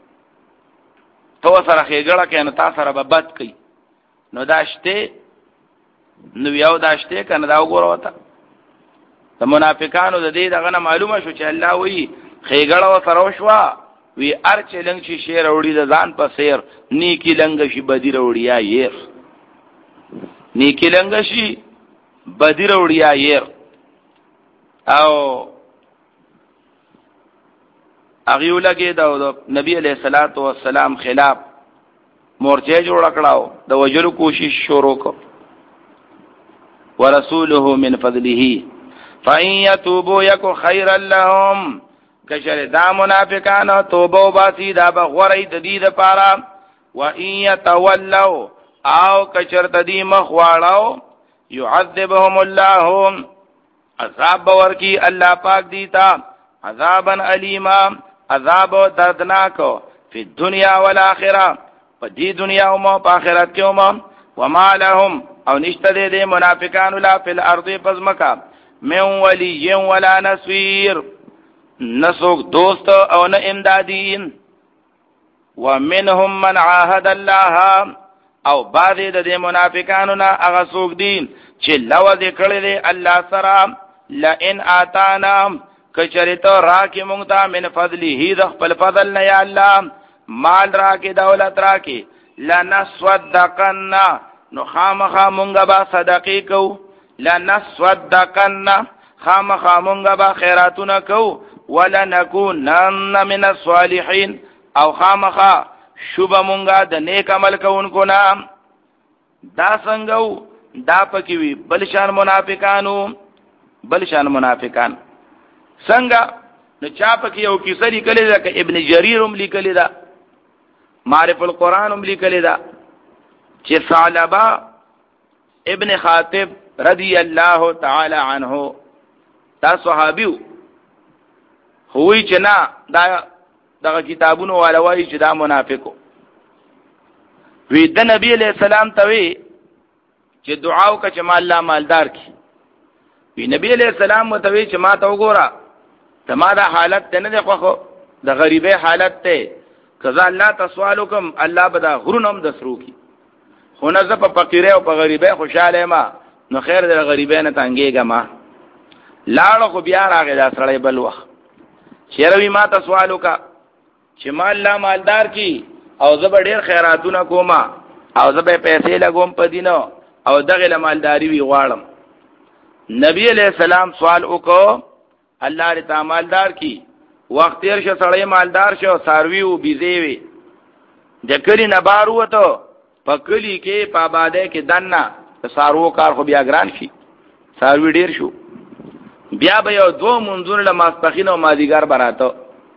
تو سره خېګړه کې نو تاسو سره بد کوي نو داشته نو یو داشته کنه دا وګوره وته د منافقانو د دې دغه معلومه شو چې الله وی خېګړه و سره وشوا وی ارچ لنګ شي شیر وړي د ځان په سیر نیکی لنګ شي بدی وړي یا ير نیکی لنګ شي بدی وړي یا ير او اغیو لګي دا نبی علیہ الصلوۃ والسلام خلاف مورچه جوړ کړهو د وجلو کوشش شروع کو ورسوله من فضله فإن يتوبوا يكن خيرا لهم کشر دا منافقان توبه باسی دا بغوری د دې لپاره و ان يتولوا او کشر تدی مخواړو يعذبهم الله عذاب ورکی الله پاک دیتا عذابا الیما عذاب دردناک فی الدنیا والآخرہ په دې دنیا او په آخرت کې هم وما لهم او نشته دې منافقان لا فی الارض پزمکا من ولی ولا نصير، نسوک دوست او نه امدادین. ومنهم من عاهد الله، او بعضی د دې منافقانو نه هغه څوک دي چې لوظ کړی دی الله سره، لئن آتانا کچریته راکې مونږ ته من فضله د خپل فضل نه یا الله مال راکې دولت راکې، لنصدقن نو خامخا مونږ به صدقې کوو، لنصدقن خامخا مونږ به خیراتونه کوو، ولنکونن من الصالحین او خامخا شوبه مونږه د نیک عمل کوونکو نه. دا څنګه دا پکې وی بل شان منافقانو، بل شان منافقان څنګه نو چا پکې یو کیسه لیکلې ده ک ابن جریر هم لیکلې ده، معرف القرآن هم لیکلې ده چې ثعلبه ابن خاطب رضی الله تعالی عنه دا صحابیو خوی چې نه دا دغه کتابونو والوای چې دا منافقو وی د نبی علیہ السلام ته وی چې دعا وکړه چې مال الله مالدار کی. وی نبی علیہ السلام ته وی چې ما ته وګوره ته ما دا حالت ته نه دی خو د غریبه حالت ته کذا الله تسوال کوم الله به دا غرونم د سرو کی، خو نه ز په فقیره او په غریبه خوشاله ما نو خیر د غریبه نه تنګېګه ما لاړو خو بیا راغی دا سړی بل وخت چیروي ما ته سوال وکړه چې مال الله مالدار کی او زه به ډیر خیراتونه کوما او زه به پیسې لګوم په دینو او دغه مالداری وی غواړم. نبی علیہ السلام سوال وکړو الله دې تا مالدار کی، وخت تیر شو سړی مالدار شو، ساروی او بيزي وي د کلی نه بار وته په کلی کې په آباده کې دنه سارو کار خو بیا ګران شي، ساروی ډیر شو، بیا به یو دو منځونه له ماسپخین او مازیګر براته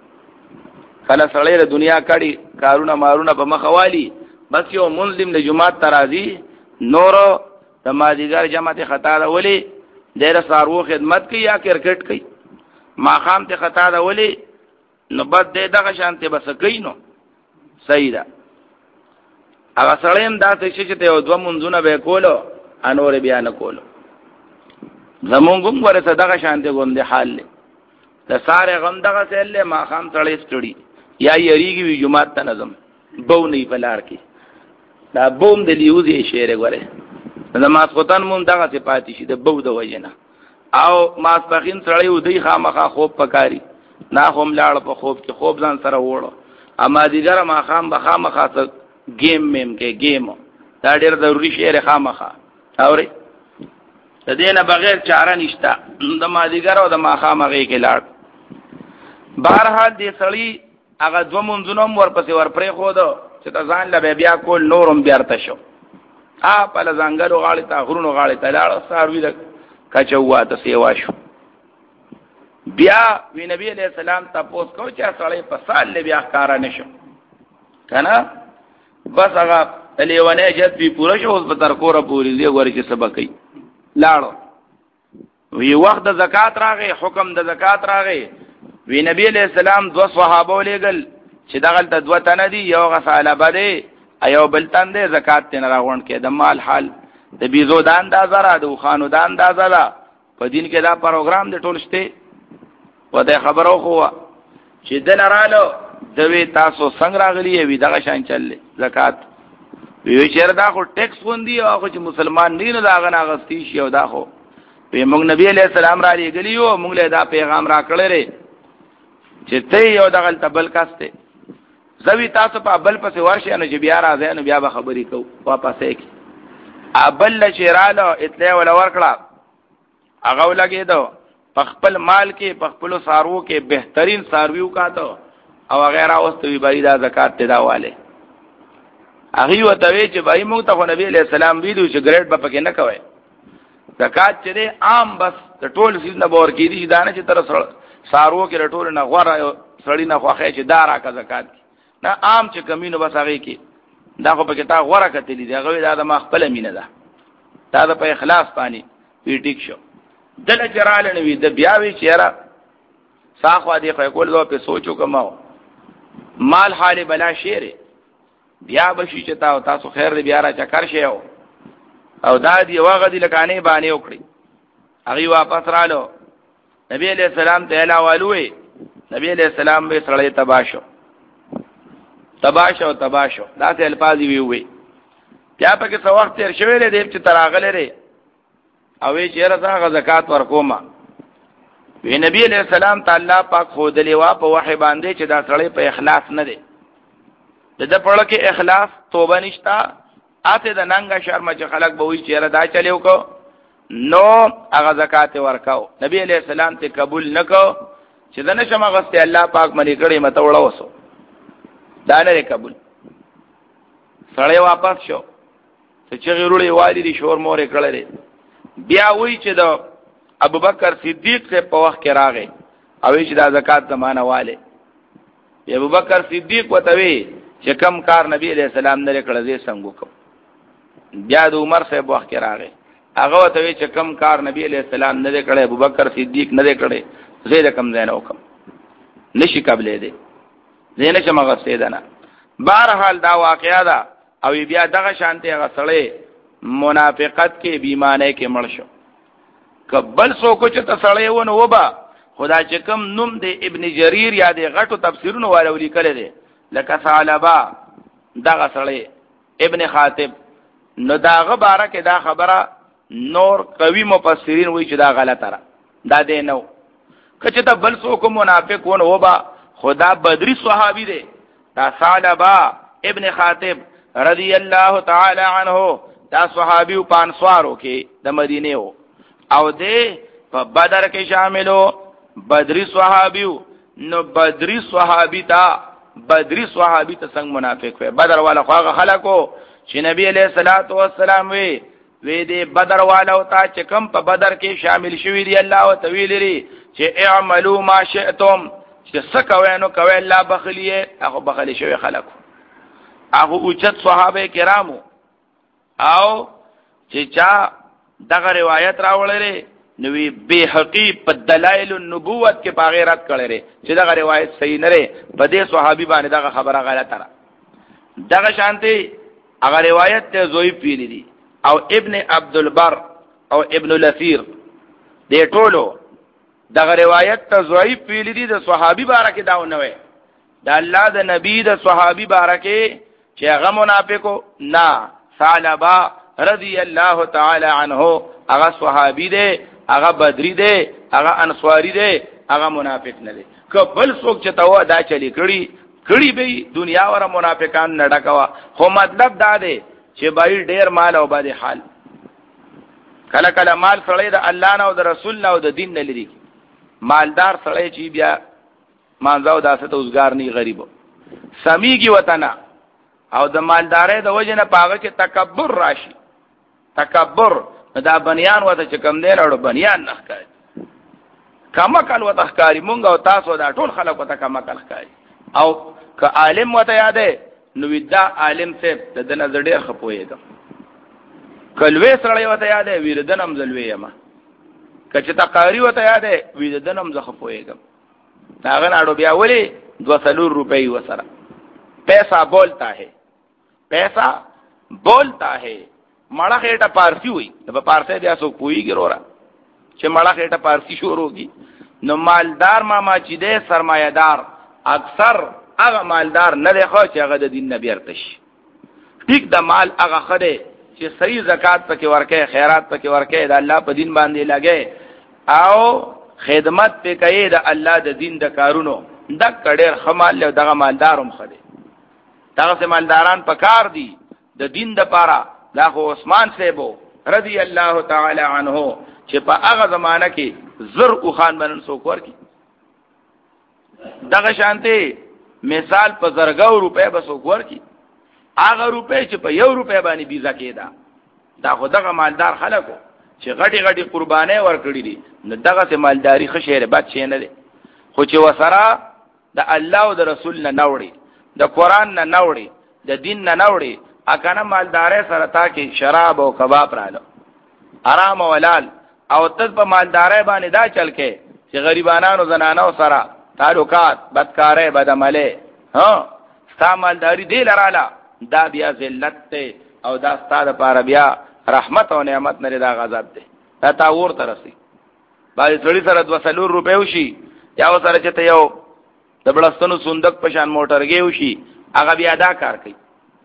کله سړی د دنیا کړي کارونه مارونه په مخوالي بس یو مسلم د جمعات ترازی نورو د مازیګر جماعت خطا ده ولی ډیر سارو خدمت کوي یا کرکټ کوي، ما خام ته خطا ده ولی نو بد دې دغه شانته بس کوي نو صحیح ده. هغه سړیم دا څه چې ته دو منځونه به کولو انور بیا نه کولو، زمونږ ورته دغه شانته ګوند حال له د ساره غم دغه سره ما خام سړی ستړي یا یریږي وی جمعات ته نظم بو نه بلار کی دا بوم د لیوزي شعر غره د ماسختن مون دغه صفات شي د بو د وجنه او ماسپخین سړی ودی خامخا خوب پکاري نه هم لاړ په خوب کې خوب ځان سره وړو، اما دیګر ما خام بخامخا گیم میم کې گیم دا ډېر ضروری شعر خامخا اوري د دینه بغیر چاره نشتا د ما دیګر او د ما خامغه کې لاړ. بهرحال دې سړی هغه دو منځونو ورپسې ورپرې خو دو چې ځان له بیا کول نورم بیارته شو، ا په لزنګلو غاړې ته غرونو غاړې ته لاړ ساروی د کچوا ته سیوا شو. بیا وی نبی علیہ السلام تاسو کو چې سړی په سال له بیا کارا نشو کنه بس هغه لیوانه جت پی پوره شو اوس به تر کوره پوری دی غوړي چې سبق کوي لاړو. وی وخت د زکات راغی، حکم د زکات راغی، وی نبی علیہ السلام دو صحابه لګل چې دغه ته دوه تنه دي، یو غساله بده ایو بل تن دې زکات تن راغون کې د مال حال د بيزو دان د زرا د خانو دان د زرا په دین کې دا پروګرام د ټول شته و د خبرو خو چې دل رالو دوی تاسو څنګه راغلی وي دغه شان چلې زکات وی چیر دا خو ټیکس وندي او چې مسلمان نه دا غنا غستی شي او دا خو په موږ نبی علیہ السلام را لګلی او موږ له دا پیغام را کړل چې ته یو دغه تبل کاسته زوی تاسو په بل پسې ورشه نو چې بیا راځي نو بیا به خبرې کو واپس کی ابل شیرالو اطلاع ولا ورکړه هغه ولګې دو په خپل مال کې په خپل سارو کې بهترین سارویو کاته او غیره واستوي بری دا زکات ته داواله هغه وته چې بای موږ ته نبی علیہ السلام ویلو چې ګریډ په پکې نه کوي زکات چې عام بس د ټول سیز نه باور کې دي دانه چې تر سارو کې ټول نه غوړه سړی نه خوخه چې دارا کا زکات نه عام چې کمینو بس هغه کې دا خو پکې تا غوړه کتلې دی هغه دا د مخبل مینه ده دا د په اخلاص باندې وی ټیک شو دل چراله نوی د بیا وی چیرې ساخوا دی خو کول زو په سوچو کماو مال حال بلا شیر بیا بشي چې تا تاسو خیر دی بیا را چکر شي او دا دی واغه دی لکانه باندې وکړي هغه واپس رالو نبی علیہ السلام ته الاولوي نبی علیہ السلام به سړی تباشو تباشو تباشو دا ته الفاظ وی وی بیا په کې څو وخت تیر شوی دی چې تراغله لري او وی چې راځه زکات ورکوما وی نبی علیہ السلام تعالی پاک خود لیوا په وحی باندې چې دا سړی په اخلاص نه دی د پړه کې اخلاص توبه نشتا اته د ننګ شرم چې خلک به وی چې را دا چلیو کو نو هغه زکات ورکاو نبی علیہ السلام ته قبول نکو چې دنه شمه غسته الله پاک منی کړي مته وړو وسو دا نه قبول سړی واپس شو چې غیرولې والی دي شور مور کړل بیا وی چې د ابوبکر صدیق سے په وخت کې راغی او چې دا زکات زمانہ والے ابوبکر صدیق وتوی چې کم کار نبی علیہ السلام نه کړل زې څنګه کوم بیا د عمر سے په وخت کې راغی هغه وتوی چې کم کار نبی علیہ السلام نه کړل ابوبکر صدیق نه کړل زید کم زین وکم نشي قبلې دي زین چې مغه سیدنه بهرحال دا واقعیا ده او بیا دغه شانته غسړې منافقت کې بیمانه کې مړ شو کبل سو کو چې تسړې ونه وبا خدا چې کم نوم دی ابن جریر یا دی غټو تفسیرونه والولي کړي دي لکه ثعلبا دغه سړې ابن خاطب نو داغه بارکه دا خبره نور قوی مفسرین وایي چې دا غلطه را دا دی نو کچه ته بل څوک منافق ونه وبا خدا بدری صحابي دی دا ثعلبا ابن خاطب رضی الله تعالی عنہ دا صحابي او پانسوارو کې د مدینه وو او دې په بدر کې شاملو بدری صحابي نو بدری صحابي تا بدری صحابي ته څنګه منافق وي بدر والا خو خلکو چې نبی علیہ الصلوۃ والسلام وی وی دې بدر والا او تا چې کم په بدر کې شامل شوی دی الله او طویل لري چې اعملوا ما شئتم چې سکوي نو کوي الله بخلیه هغه بخلی شوی خلکو هغه اوچت صحابه کرامو او چې چا دغه روایت راوړلې نوې به حقی په دلایل النبوت کې باغیرت کړي چې دغه روایت صحیح نه لري په دې صحابي باندې دغه خبره غلطه را دغه شانتي هغه روایت ته ضعیف ویل دي او ابن عبد البر او ابن الاثیر دې ټولو دغه روایت ته ضعیف ویل دي د صحابي بارکه داونه وي د الله د نبی د صحابي بارکه چې هغه منافقو نا ثعلبا رضی الله تعالی عنہ هغه صحابي دی هغه بدری دی هغه انصاری دی هغه منافق نه دی کبل څوک چې توا دا چلی کړي کړي به دنیا ور منافقان نه ډکوا خو مطلب دا دی چې بای ډیر مال او باندې حال کله کله مال سړی د الله نه او د رسول نه او د دین نه لري مالدار سړی چې بیا مانځاو داسه ته اوسګار نه غریبو سميږي وطن او د مالدارۍ د وجه نه پاغه کې تکبر راشي تکبر دا بنیان وته چې کم دی راړو بنیان نه ښکاري کما کال وته ښکاري مونږ او تاسو دا ټول خلک وته کما کال ښکاري او که عالم وته یادې نو دا عالم څه د دنه زړه خپويګم کلوې سره وته یادې ویر دنم زلوې یما کچ تقاری وته یادې ویر دنم زخ خپويګم داغه ناړو بیا ولي دو سلور روپۍ وسره پیسہ بولتا ہے پیسہ بولتا ہے مړه خېټه پارسی وي د پارسی بیا سو کوی ګرورا چې مړه خېټه پارسی شروعږي نو مالدار ماما چې دې سرمایدار اکثر هغه مالدار نه دی خو چې هغه د دین نبی ارتش ټیک د مال هغه خده چې صحیح زکات پکې ورکې خیرات پکې ورکې د الله په دین باندې لګې او خدمت پکې کوي د الله د دین د کارونو د کډیر خمال له دغه مالداروم خده دغه مالداران پکار دي د دین د پاره دا خو عثمان صاحبو رضی الله تعالی عنہ چې په هغه زمانہ کې زر او خان بنن سو کور کی دغه شانته مثال په زرګو روپے بسو کور کی هغه روپے چې په یو روپے باندې بیزا کېدا دا خو دغه مالدار خلکو چې غټي غټي قربانې ورکړي دي نو دغه ته مالداری خشيره بد شي نه دي خو چې وسره د الله او د رسول نه نوړي د قران نه نوړي د دین نه نوړي اکنه مالدارې سره تا کې شراب او کباب رالو آرام ولال او تد په مالدارې باندې دا چل کې چې غریبانو زنانو سره تعلقات بدکارې بدعمله ها ستا مالداری دی لراله دا بیا ذلت ته او دا ستاره لپاره بیا رحمت او نعمت نه دا غضب دی دا تا ورته رسی باندې سړی سره دوه سلور روپۍ وشي یا سره چې ته یو د بلستانو صندوق په شان موټرګي وشي هغه بیا دا کار کوي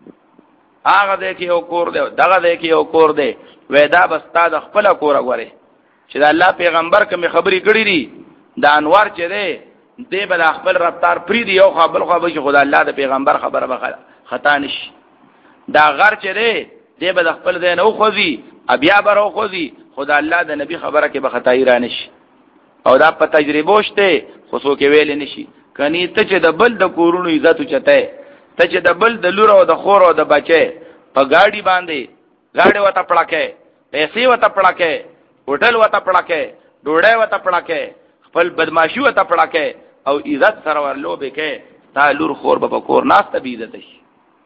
هغه دې کې یو کور دی دغه دې کې یو کور دی وې دا بس تا د خپل کور غوړي چې د الله پیغمبر کوم خبرې کړې دي دا انوار چې دی دې بل خپل رفتار پری دی یو خپل خو به خدای الله د پیغمبر خبره به خطا نشي دا غر چې دی دې بل خپل دې نو خوځي بیا برو خوځي خدای الله د نبی خبره کې به خدای را نشي او دا په تجربه شته خو څوک ویل نشي کني ته چې د بل د کورونو عزت چته ته چې د بل د لور او د خور او د بچي په گاډي باندې گاډي وته پړکه پیسې وته پړکه هوټل وته پړکه ډوډۍ وته پړکه خپل بدمعشي وته پړکه او عزت سره ورلو به کې تا لور خور به کور ناست به عزت شي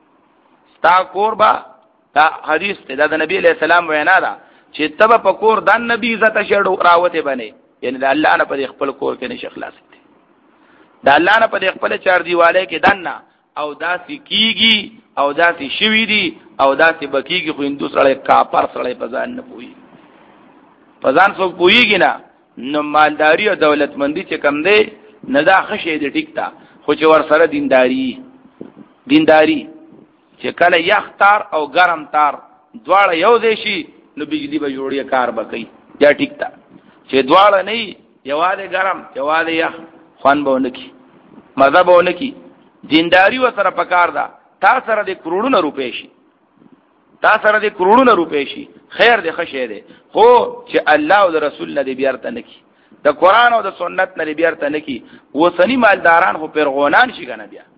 تا کور با دا حدیث ته د نبی علیہ السلام وینا ده چې تب په کور د نبی عزت شړو راوته بني یعنی د الله نه په خپل کور کې نشه خلاص دي د الله نه په خپل چار دیواله کې دنه او داسې کیږي او داسې شوی دي او داسې بکیږي خو هندو سره کاپر سره په ځان نه پوي په ځان څوک پويږي نه نو مالداري او دولتمندي چې کم دی نه دا خشه دي ټیک تا خو چې ور سره دینداری دینداری چې کله یخ تار او ګرم تار دواړه یو دی شي نو بجلی به جوړی کار وکي یا ټیک تا چې دواړه نه یواله ګرم یواله یخ خوان به ونکي مزه به ونکي دینداری و سره پکار دا تا سره د کروڑونو روپې شي تا سره د کروڑونو روپې شي خیر د خشه ده خو چې الله او رسول نه دی بیارته نکی د قران او د سنت نه بیارته نکی وسنی مالداران خو پرغونان شي کنه بیا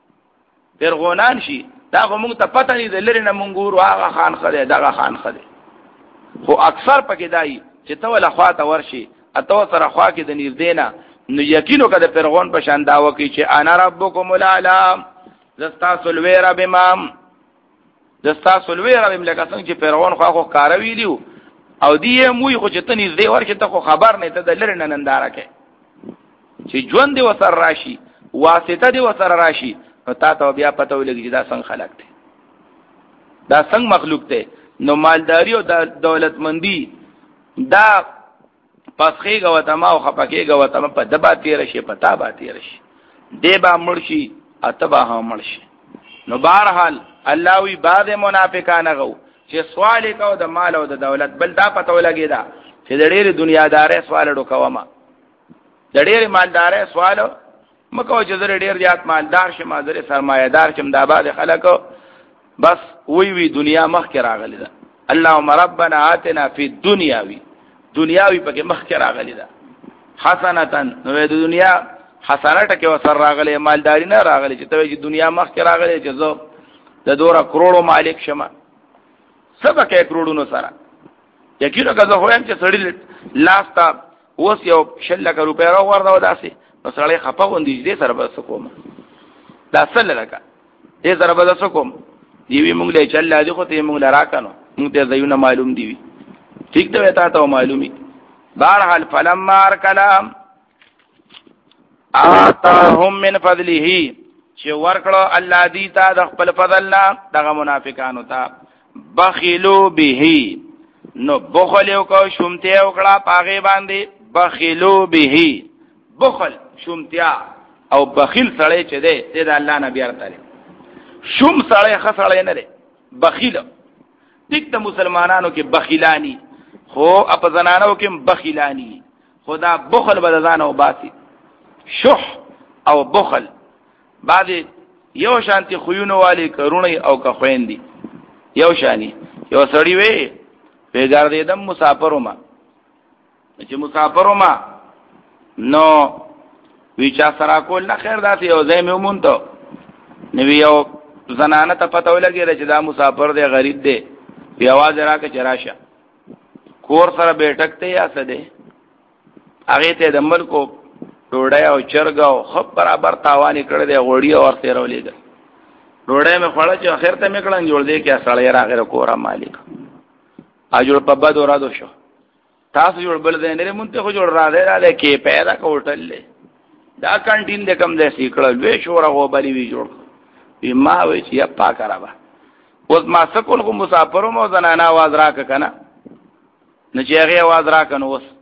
پرغونان شي دا خو موږ ته پته نه لري نه مونږ ورو هغه خان خله دغه خان خله خو اکثر پکې دای چې تو له خواته ورشي اتو سره خوا کې د نیر دینا نو یقینو کده فرعون په شان داوا کوي چې انا ربکم الاعلى زستا سلویرا بمام زستا سلویرا بم لکه څنګه چې فرعون خو خو کار ویلیو او دی موي خو چې تنې دې ورکه ته خو خبر نه ته د لری نه ننداره کې چې ژوند دی وسر راشي واسطه دی وسر راشي نو تا ته بیا پته ولګي دا څنګه خلق دی دا څنګه مخلوق دی نو مالداری او دولتمندی دا پسخې غوته ما او خپکه غوته ما په دبا تیر شي پتا با تیر شي دی با مرشي اتبا هم مرشي نو بهرحال الله وی بعد منافقان غو چې سوال کو د مال او د دولت بل دا پته ولګی دا چې د ډېر دنیادارې سوال وکوما د ډېر مالدارې سوال مکو چې زره ډېر زیات مالدار شم زره سرمایدار شم د آباد خلکو بس وی وی دنیا مخ کې راغلی دا اللهم ربنا آتنا فی الدنیا وی دنیاوی پکې مخ کې راغلی دا حسنتن نو د دنیا حسنات کې وسر راغلی مالداری نه راغلی چې ته چې دنیا مخ کې راغلی چې زه د دوره کروڑو مالک شمه سبا کې کروڑونو سره یقینا که زه وایم چې سړی لاستا اوس یو شل لک روپیا را وردا وداسي نو سړی خپه غوندي دې سره بس کوم دا سل لکه دې سره بس کوم دی وی مونږ له چل لاجو خو ته مونږ لرا کنو مونږ ته زيونه معلوم دی ٹھیک ته وتا ته معلومي بهرحال فلما کلام آتاهم من فضله چې ورکړو الله دی تا د خپل فضل نه دغه منافقانو ته بخیلو به نو بخل یو کو شومتیا وکړه پاغه باندې بخیلو به بخل شومتیا او بخیل سړی چې دی د الله نه بیارته شوم سړی خسړی نه دی بخیل دک ته مسلمانانو کې بخیلانی خو اپ زنانو کې بخیلانی خدا بخل بدزانو باسی شح او بخل بعد یو شانتی خوینو والی کرونی او که خویندی یو شانی یو سړی وی پیګار دې دم مسافرو ما چې مسافرو ما نو وی چا سره کول نه خیر داسې یو ځای مې مونته نو یو زنانه ته پته ولګی چې دا مسافر دی غریب دی په आवाज راکه چراشه کور سره بیٹکته یا سده هغه ته د ملکو ډوډۍ او چرګ او خپ برابر تاوانی کړی دی غوړی او ورته راولېګ ډوډۍ مې خوړه چې اخر ته مې کړن جوړ دی کې سړی راغره کورا مالک اجل په بد اورادو شو تاسو جوړ بل دې نه مونته خو جوړ را دی را دی کې پیدا کوټل دا کانټین دې کم دې سیکړل وې شورا غو بلی وی جوړ وی ما وې چې پا کرا اوس ما سکول کو مسافرو مو زنانا आवाज راک کنه نه چې هغه आवाज راکنه اوس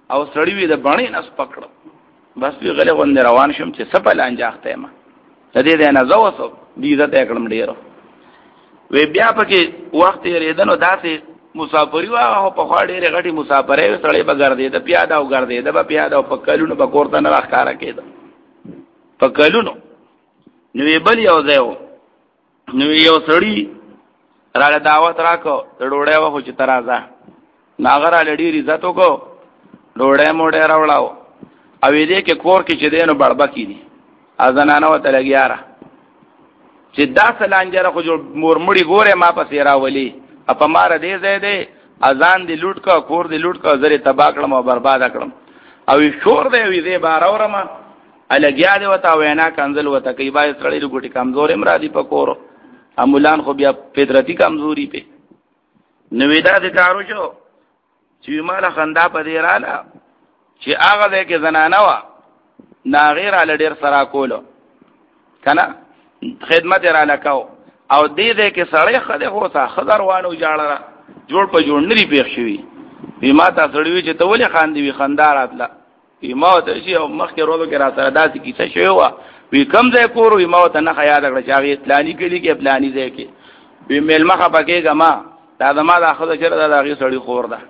او سړی وي د باندې نس پکړ بس وی غلې غوند روان شم چې سپل انجاخته ما د دې نه زو وسو دې عزت کړم ډیرو وی بیا پکې وخت یې ریدنو داسې مسافری واه په خوا ډېرې غټي مسافرې سړی به ګرځي د پیاده او ګرځي د پیاده او په کلونو به کوړه نه راخاره کېده په کلونو نو یې بل یو ځای نو یو سړی را دعوت راکو د ډوړې وو چې ترازه ناغره لډی عزت وکړو ډوړې موړې راوړاو او دې کې کور کې چې دینو بړبا کی دي اذانانه وته لګیاره چې دا سلانجره خو جوړ مورمړی ګوره ما پسې راولي اپا مار دې زې دې اذان دې لوټ کا کور دې لوټ کا زری تبا کړم او برباد کړم او شور دې وی دې بار اورما الګیا دې وتا وینا کنزل وتا کی بای سړی لګوټي کمزور امرادي پکورو امولان خو بیا فطرتي کمزوري په نویدا دې کارو شو چې مال خندا په دې رااله چې هغه دې کې زنانه وا نا غیر ال ډیر سرا کولو کنه خدمت را لکاو او دې دې کې سړی خده هوتا خضر وانه جاړه جوړ په جوړ نری پیښ شوی بیما تا سړی چې ته ولې خاندې وی خندارات لا بیما ته شي او مخ کې روزو کې را سره داسې کیسه شوی و وی کم ځای کورو بیما ته نه خیال کړ چې هغه پلاني کلی کې پلاني ځای کې به ملمخه پکې غما دا زما د اخذ چر دا هغه سړی خور ده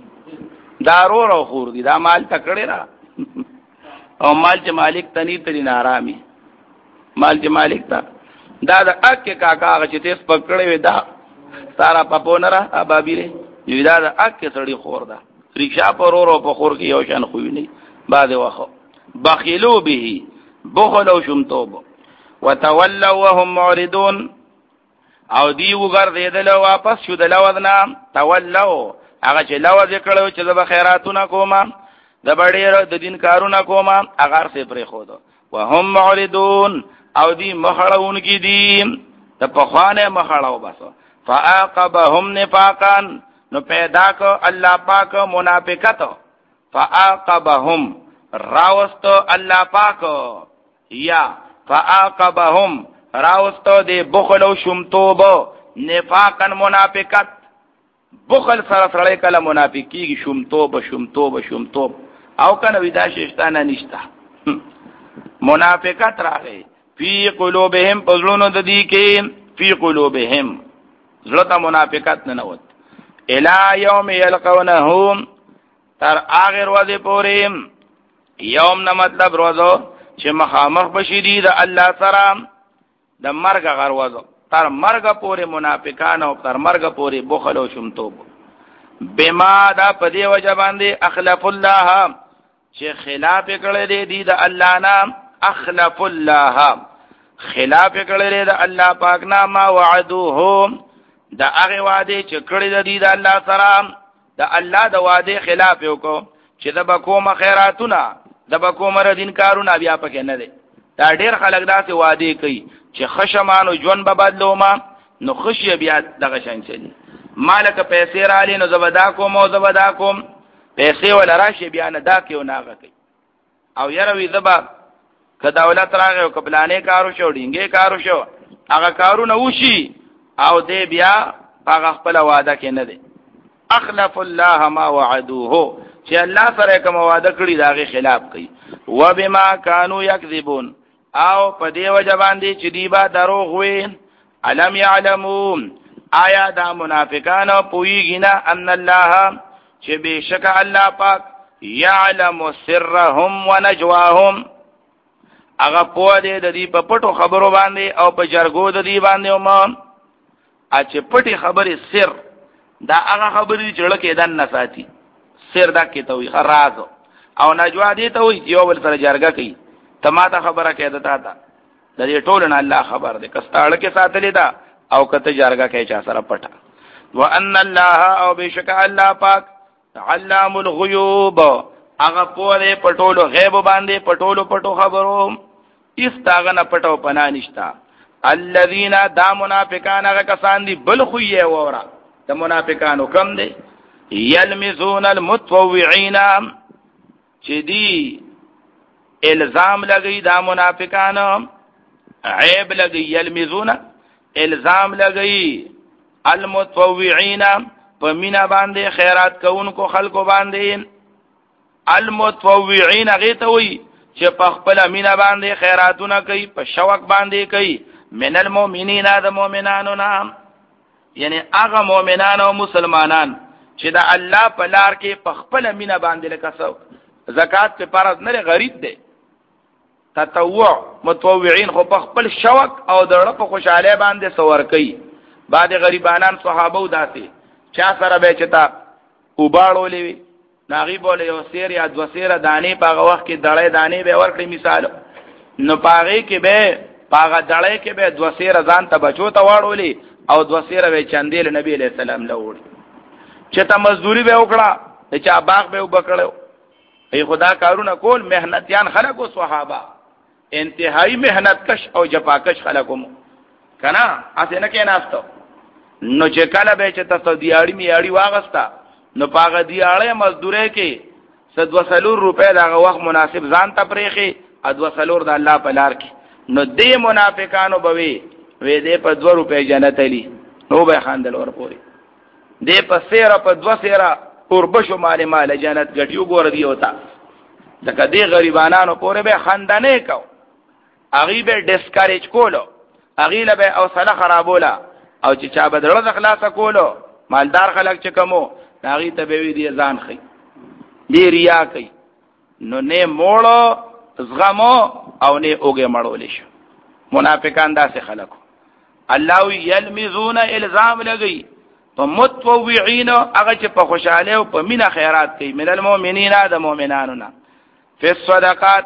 دارو رو خور دي دا مال تکړه را او مال چې مالک تنی تری نارامي مال چې مالک تا دا د اکه کاکا هغه چې تیس پکړې وې دا سارا پپونره ابابیره یو دا د اکه سړی خور ده ریکشا پر ورو په خور کې یو شان خو نه بعد واخو بخیلو به بخلو شمتوب وتولوا وهم معرضون او دی وګرځیدل واپس شو د لوذنا تولوا هغه چې لوذ کړو چې د خیراتونه کومه د بډیر د دین کارونه کومه هغه سره پرې خو دو وهم معرضون او دی مخړون کی دی ته په خوانه مخړاو بس فاعقبهم نفاقا نو پیدا کو الله پاک منافقت فاعقبهم راوست الله پاک یا فاعقبهم راوست دی بخل او شمتوب نفاقا منافقت بخل سره سره کله منافقی شمتوب شمتوب شمتوب او کنه ودا شیطان نشتا منافقت راغی فی قلوبهم پزلونو د دې کې فی قلوبهم زړه منافقت نه نوت الی یوم یلقونه تر اخر ورځې پورې یوم نه مطلب روزو چې مخامخ بشری د الله سره د مرګ غروزو تر مرګ پورې منافقان او تر مرګ پورې بخل او شمتوب بما دا پدې وجه باندې اخلف الله چې خلاف کړل دي د الله نام اخلف الله خلاف کړل د الله پاک نامه وعدوه دا هغه وعده چې کړی دی د الله سره د الله د وعده خلاف وکړو چې د بکوم خیراتونه د بکوم ردین کارونه بیا پکې نه دي دا ډیر خلک داسې وعده کوي چې خشمانو ژوند به بدلو ما نو خشیه بیا دغه شان چلی مالک پیسې را لې نو زبدا کوم او زبدا کوم پیسې ولا راشي بیا نه دا کې او ناغه کوي او یروي زبا که دولت راغی او کبلانې کارو شو ډینګې کارو شو هغه کارونه وشي او دې بیا هغه خپل وعده کې نه دي اخلف الله ما وعدوه چې الله سره کوم وعده کړی داغه خلاف کوي وبما كانوا يكذبون او په دې وجه باندې چې دی با دروغ وي علم يعلمون آیا دا منافقان پویږي نه ان الله چې بشک الله پاک يعلم سرهم ونجواهم هغه په دې د دې په پټو خبرو باندې او په جرګو د دې باندې او ا چې پټي خبرې سر دا هغه خبرې چې لکه دان نه ساتي سر دا کې ته وي راز او نجوا دې ته وي یو بل سره جرګه کوي تما ته خبره کې دتا تا د دې ټول نه الله خبر دې کستاړه کې ساتلې دا او کته جرګه کې چا سره پټه وان الله او بشک الله پاک علام الغیوب هغه په دې پټولو غیب باندې پټولو پټو خبرو استاغنه پټو پنا نشتا الذين دا منافقان هغه کسان دي بل خو یې وره د منافقانو کم دي یلمزون المتطوعين چې دي الزام لګي دا منافقان عیب لګي یلمزون الزام لګي المتطوعين په مینا باندې خیرات کوونکو خلکو باندې المتطوعين غیتوي چې په خپل مینا باندې خیراتونه کوي په شوق باندې کوي من المؤمنین د مؤمنانو نام یعنی هغه مؤمنان او مسلمانان چې د الله په لار کې په خپل مینا باندې لکسو زکات په فرض نه غریب دی تطوع متطوعين خو په خپل شوق او د په خوشاله باندې سور کوي بعد غریبانان صحابه داسي چا سره به چتا وباړولې ناغي بوله یو سیر یا دو سیر دانی په هغه وخت کې دړې دانی به ورکړي مثال نو پاغي کې به پاغه دړې کې به دو سیر ځان ته بچو ته واړولې او دو سیر به چندې نبی عليه السلام له وړي چې ته مزدوري به وکړه چې باغ به وبکړو ای خدا کارونه کول مهنتيان خلکو صحابه انتهایی مهنت کش او جفاکش خلکو کنا اسنه کې ناستو نو چې کله به چې تاسو دیاړي میاړي واغستا نو پاغه دیاړي مزدوري کې صد وسلور روپے دا وخت مناسب ځان ته پرېخي ادو وسلور د الله په لار کې نو دې منافقانو بوي وې دې په دو روپے جنت علی نو به خاندل ور پوری دې په سیره په دو سیره اور بشو مال مال جنت غټیو ګور دی وتا دغه دې غریبانو پورې به خندنه کو اغي به ډیسکریج کولو اغي له به او صلاح خرابولا او چې چا بدړه د خلاص کولو مالدار خلک چې کومو اغي ته به وی دي ځان خي دې ریا کوي نو نه موړو زغمو او نه اوګه مړول شي منافقان داسې خلکو الله یلمزون الزام لګي په متطوعين هغه چې په خوشاله او په مینا خیرات کوي من المؤمنین د مؤمنانو نه فی الصدقات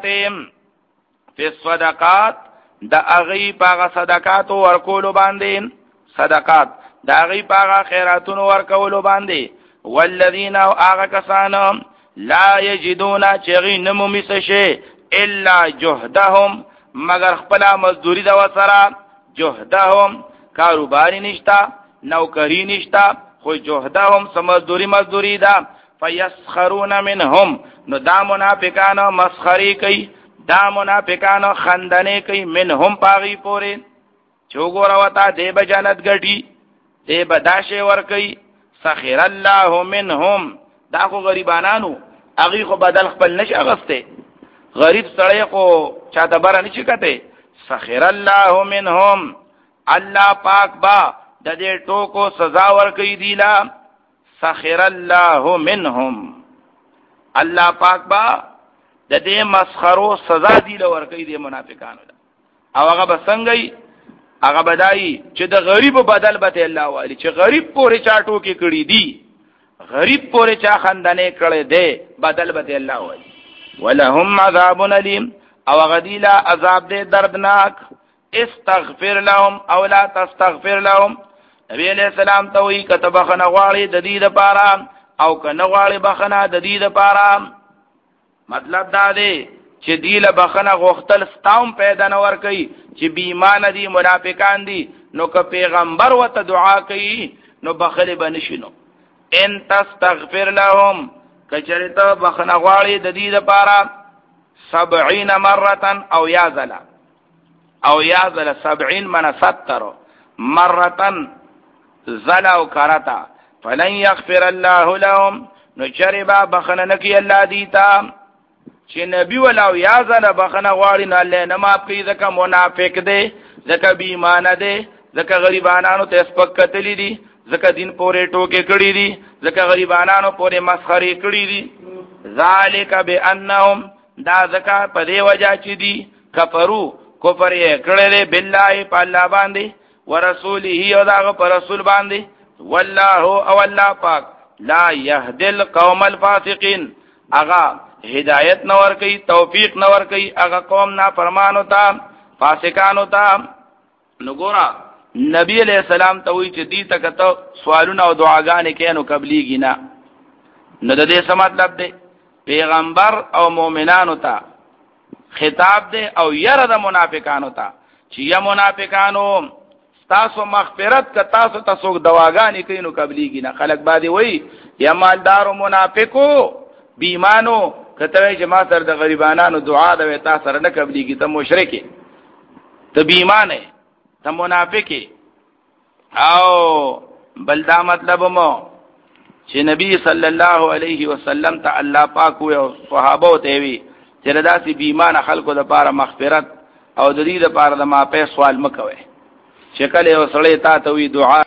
فی الصدقات د اغي پاغه صدقات ورکول باندې صدقات د اغي پاغه خیراتونو ورکول باندې والذین اغه کسانو لا یجدون چغی نمو مسشه الا جهدهم مگر خپل مزدوری د وسره جهدهم کاروباری نشتا نوکری نشتا خو جهدهم سمزدوری مزدوری دا فیسخرون منهم نو دا منافقانو مسخری کوي دا منافقانو خندنه کوي منهم پاغي پوره چوغور وتا دی بجنت غټي دی بداشه ور کوي سخر الله منهم دا خو غریبانانو اغي خو بدل خپل نش اغسته غریب سړی خو چاته بار نه چکته سخر الله منهم الله پاک با د دې ټوکو سزا ورکړي دیلا سخر الله منهم الله پاک با د دې مسخرو سزا دیلا ورکړي دي منافقانو او هغه بسنګي هغه بدای چې د غریب بدل به الله والی چې غریب پورې چا ټوکی کړي دي غریب پورې چا خندنه کړي دي بدل به الله والی ولهم عذاب الیم او غدیلا عذاب دې دردناک استغفر لهم او لا تستغفر لهم نبی علیہ السلام ته وی کتب خنه غواړي د دې لپاره او کنه غواړي بخنه د دې لپاره مطلب دا دی چې دی له بخنه غوښتل ستاوم پیدا نه ور کوي چې بیمان دي منافقان دي نو که پیغمبر وته دعا کوي نو بخله بنشینو ان تستغفر لهم کچریته بخنه غواړي د دې لپاره سبعین مره او یازلا او یازلا سبعین من ستر مره زلا او کرتا فلن یغفر الله لهم نو چربا بخنه نکی الله دیتا چې نبی ولا یازلا بخنه غواړي نه الله نه ما پی ځکه منافق دی ځکه بی ایمان دی ځکه غریبانو ته سپکتلی دي ځکه دین پورې ټوکې کړی دي ځکه غریبانو پورې مسخري کړی دي ذالک بانهم دا ځکه په دې وجہ چې دي کفرو کفر یې کړل بالله په الله باندې ورسوله او دا په رسول باندې والله او الله پاک لا يهدي القوم الفاسقين اغا هدایت نور کوي توفیق نور کوي اغا قوم نا فرمان ہوتا فاسقان ہوتا نګورا نبی علیہ السلام ته وی چې دې تک ته سوالونه او دعاګانې کینو قبليږي نه نو د دې څه مطلب دی پیغمبر او مؤمنانو ته خطاب دی او یره د منافقانو ته چې یا منافقانو تاسو مغفرت ک تاسو تاسو دواګانې کینو قبليږي نه خلک باندې وای یا مالدار او منافقو بیمانو کته جما سره د غریبانو دعا د تاسو سره نه قبليږي ته مشرک ته بیمانه ته منافق او بلدا مطلب مو چې نبی صلی الله علیه وسلم ته الله پاک او صحابه ته وی چې داسې بیمانه خلکو د لپاره مغفرت او د دې لپاره د ماپه سوال مکوي چې کله یو سړی تا ته وی دعا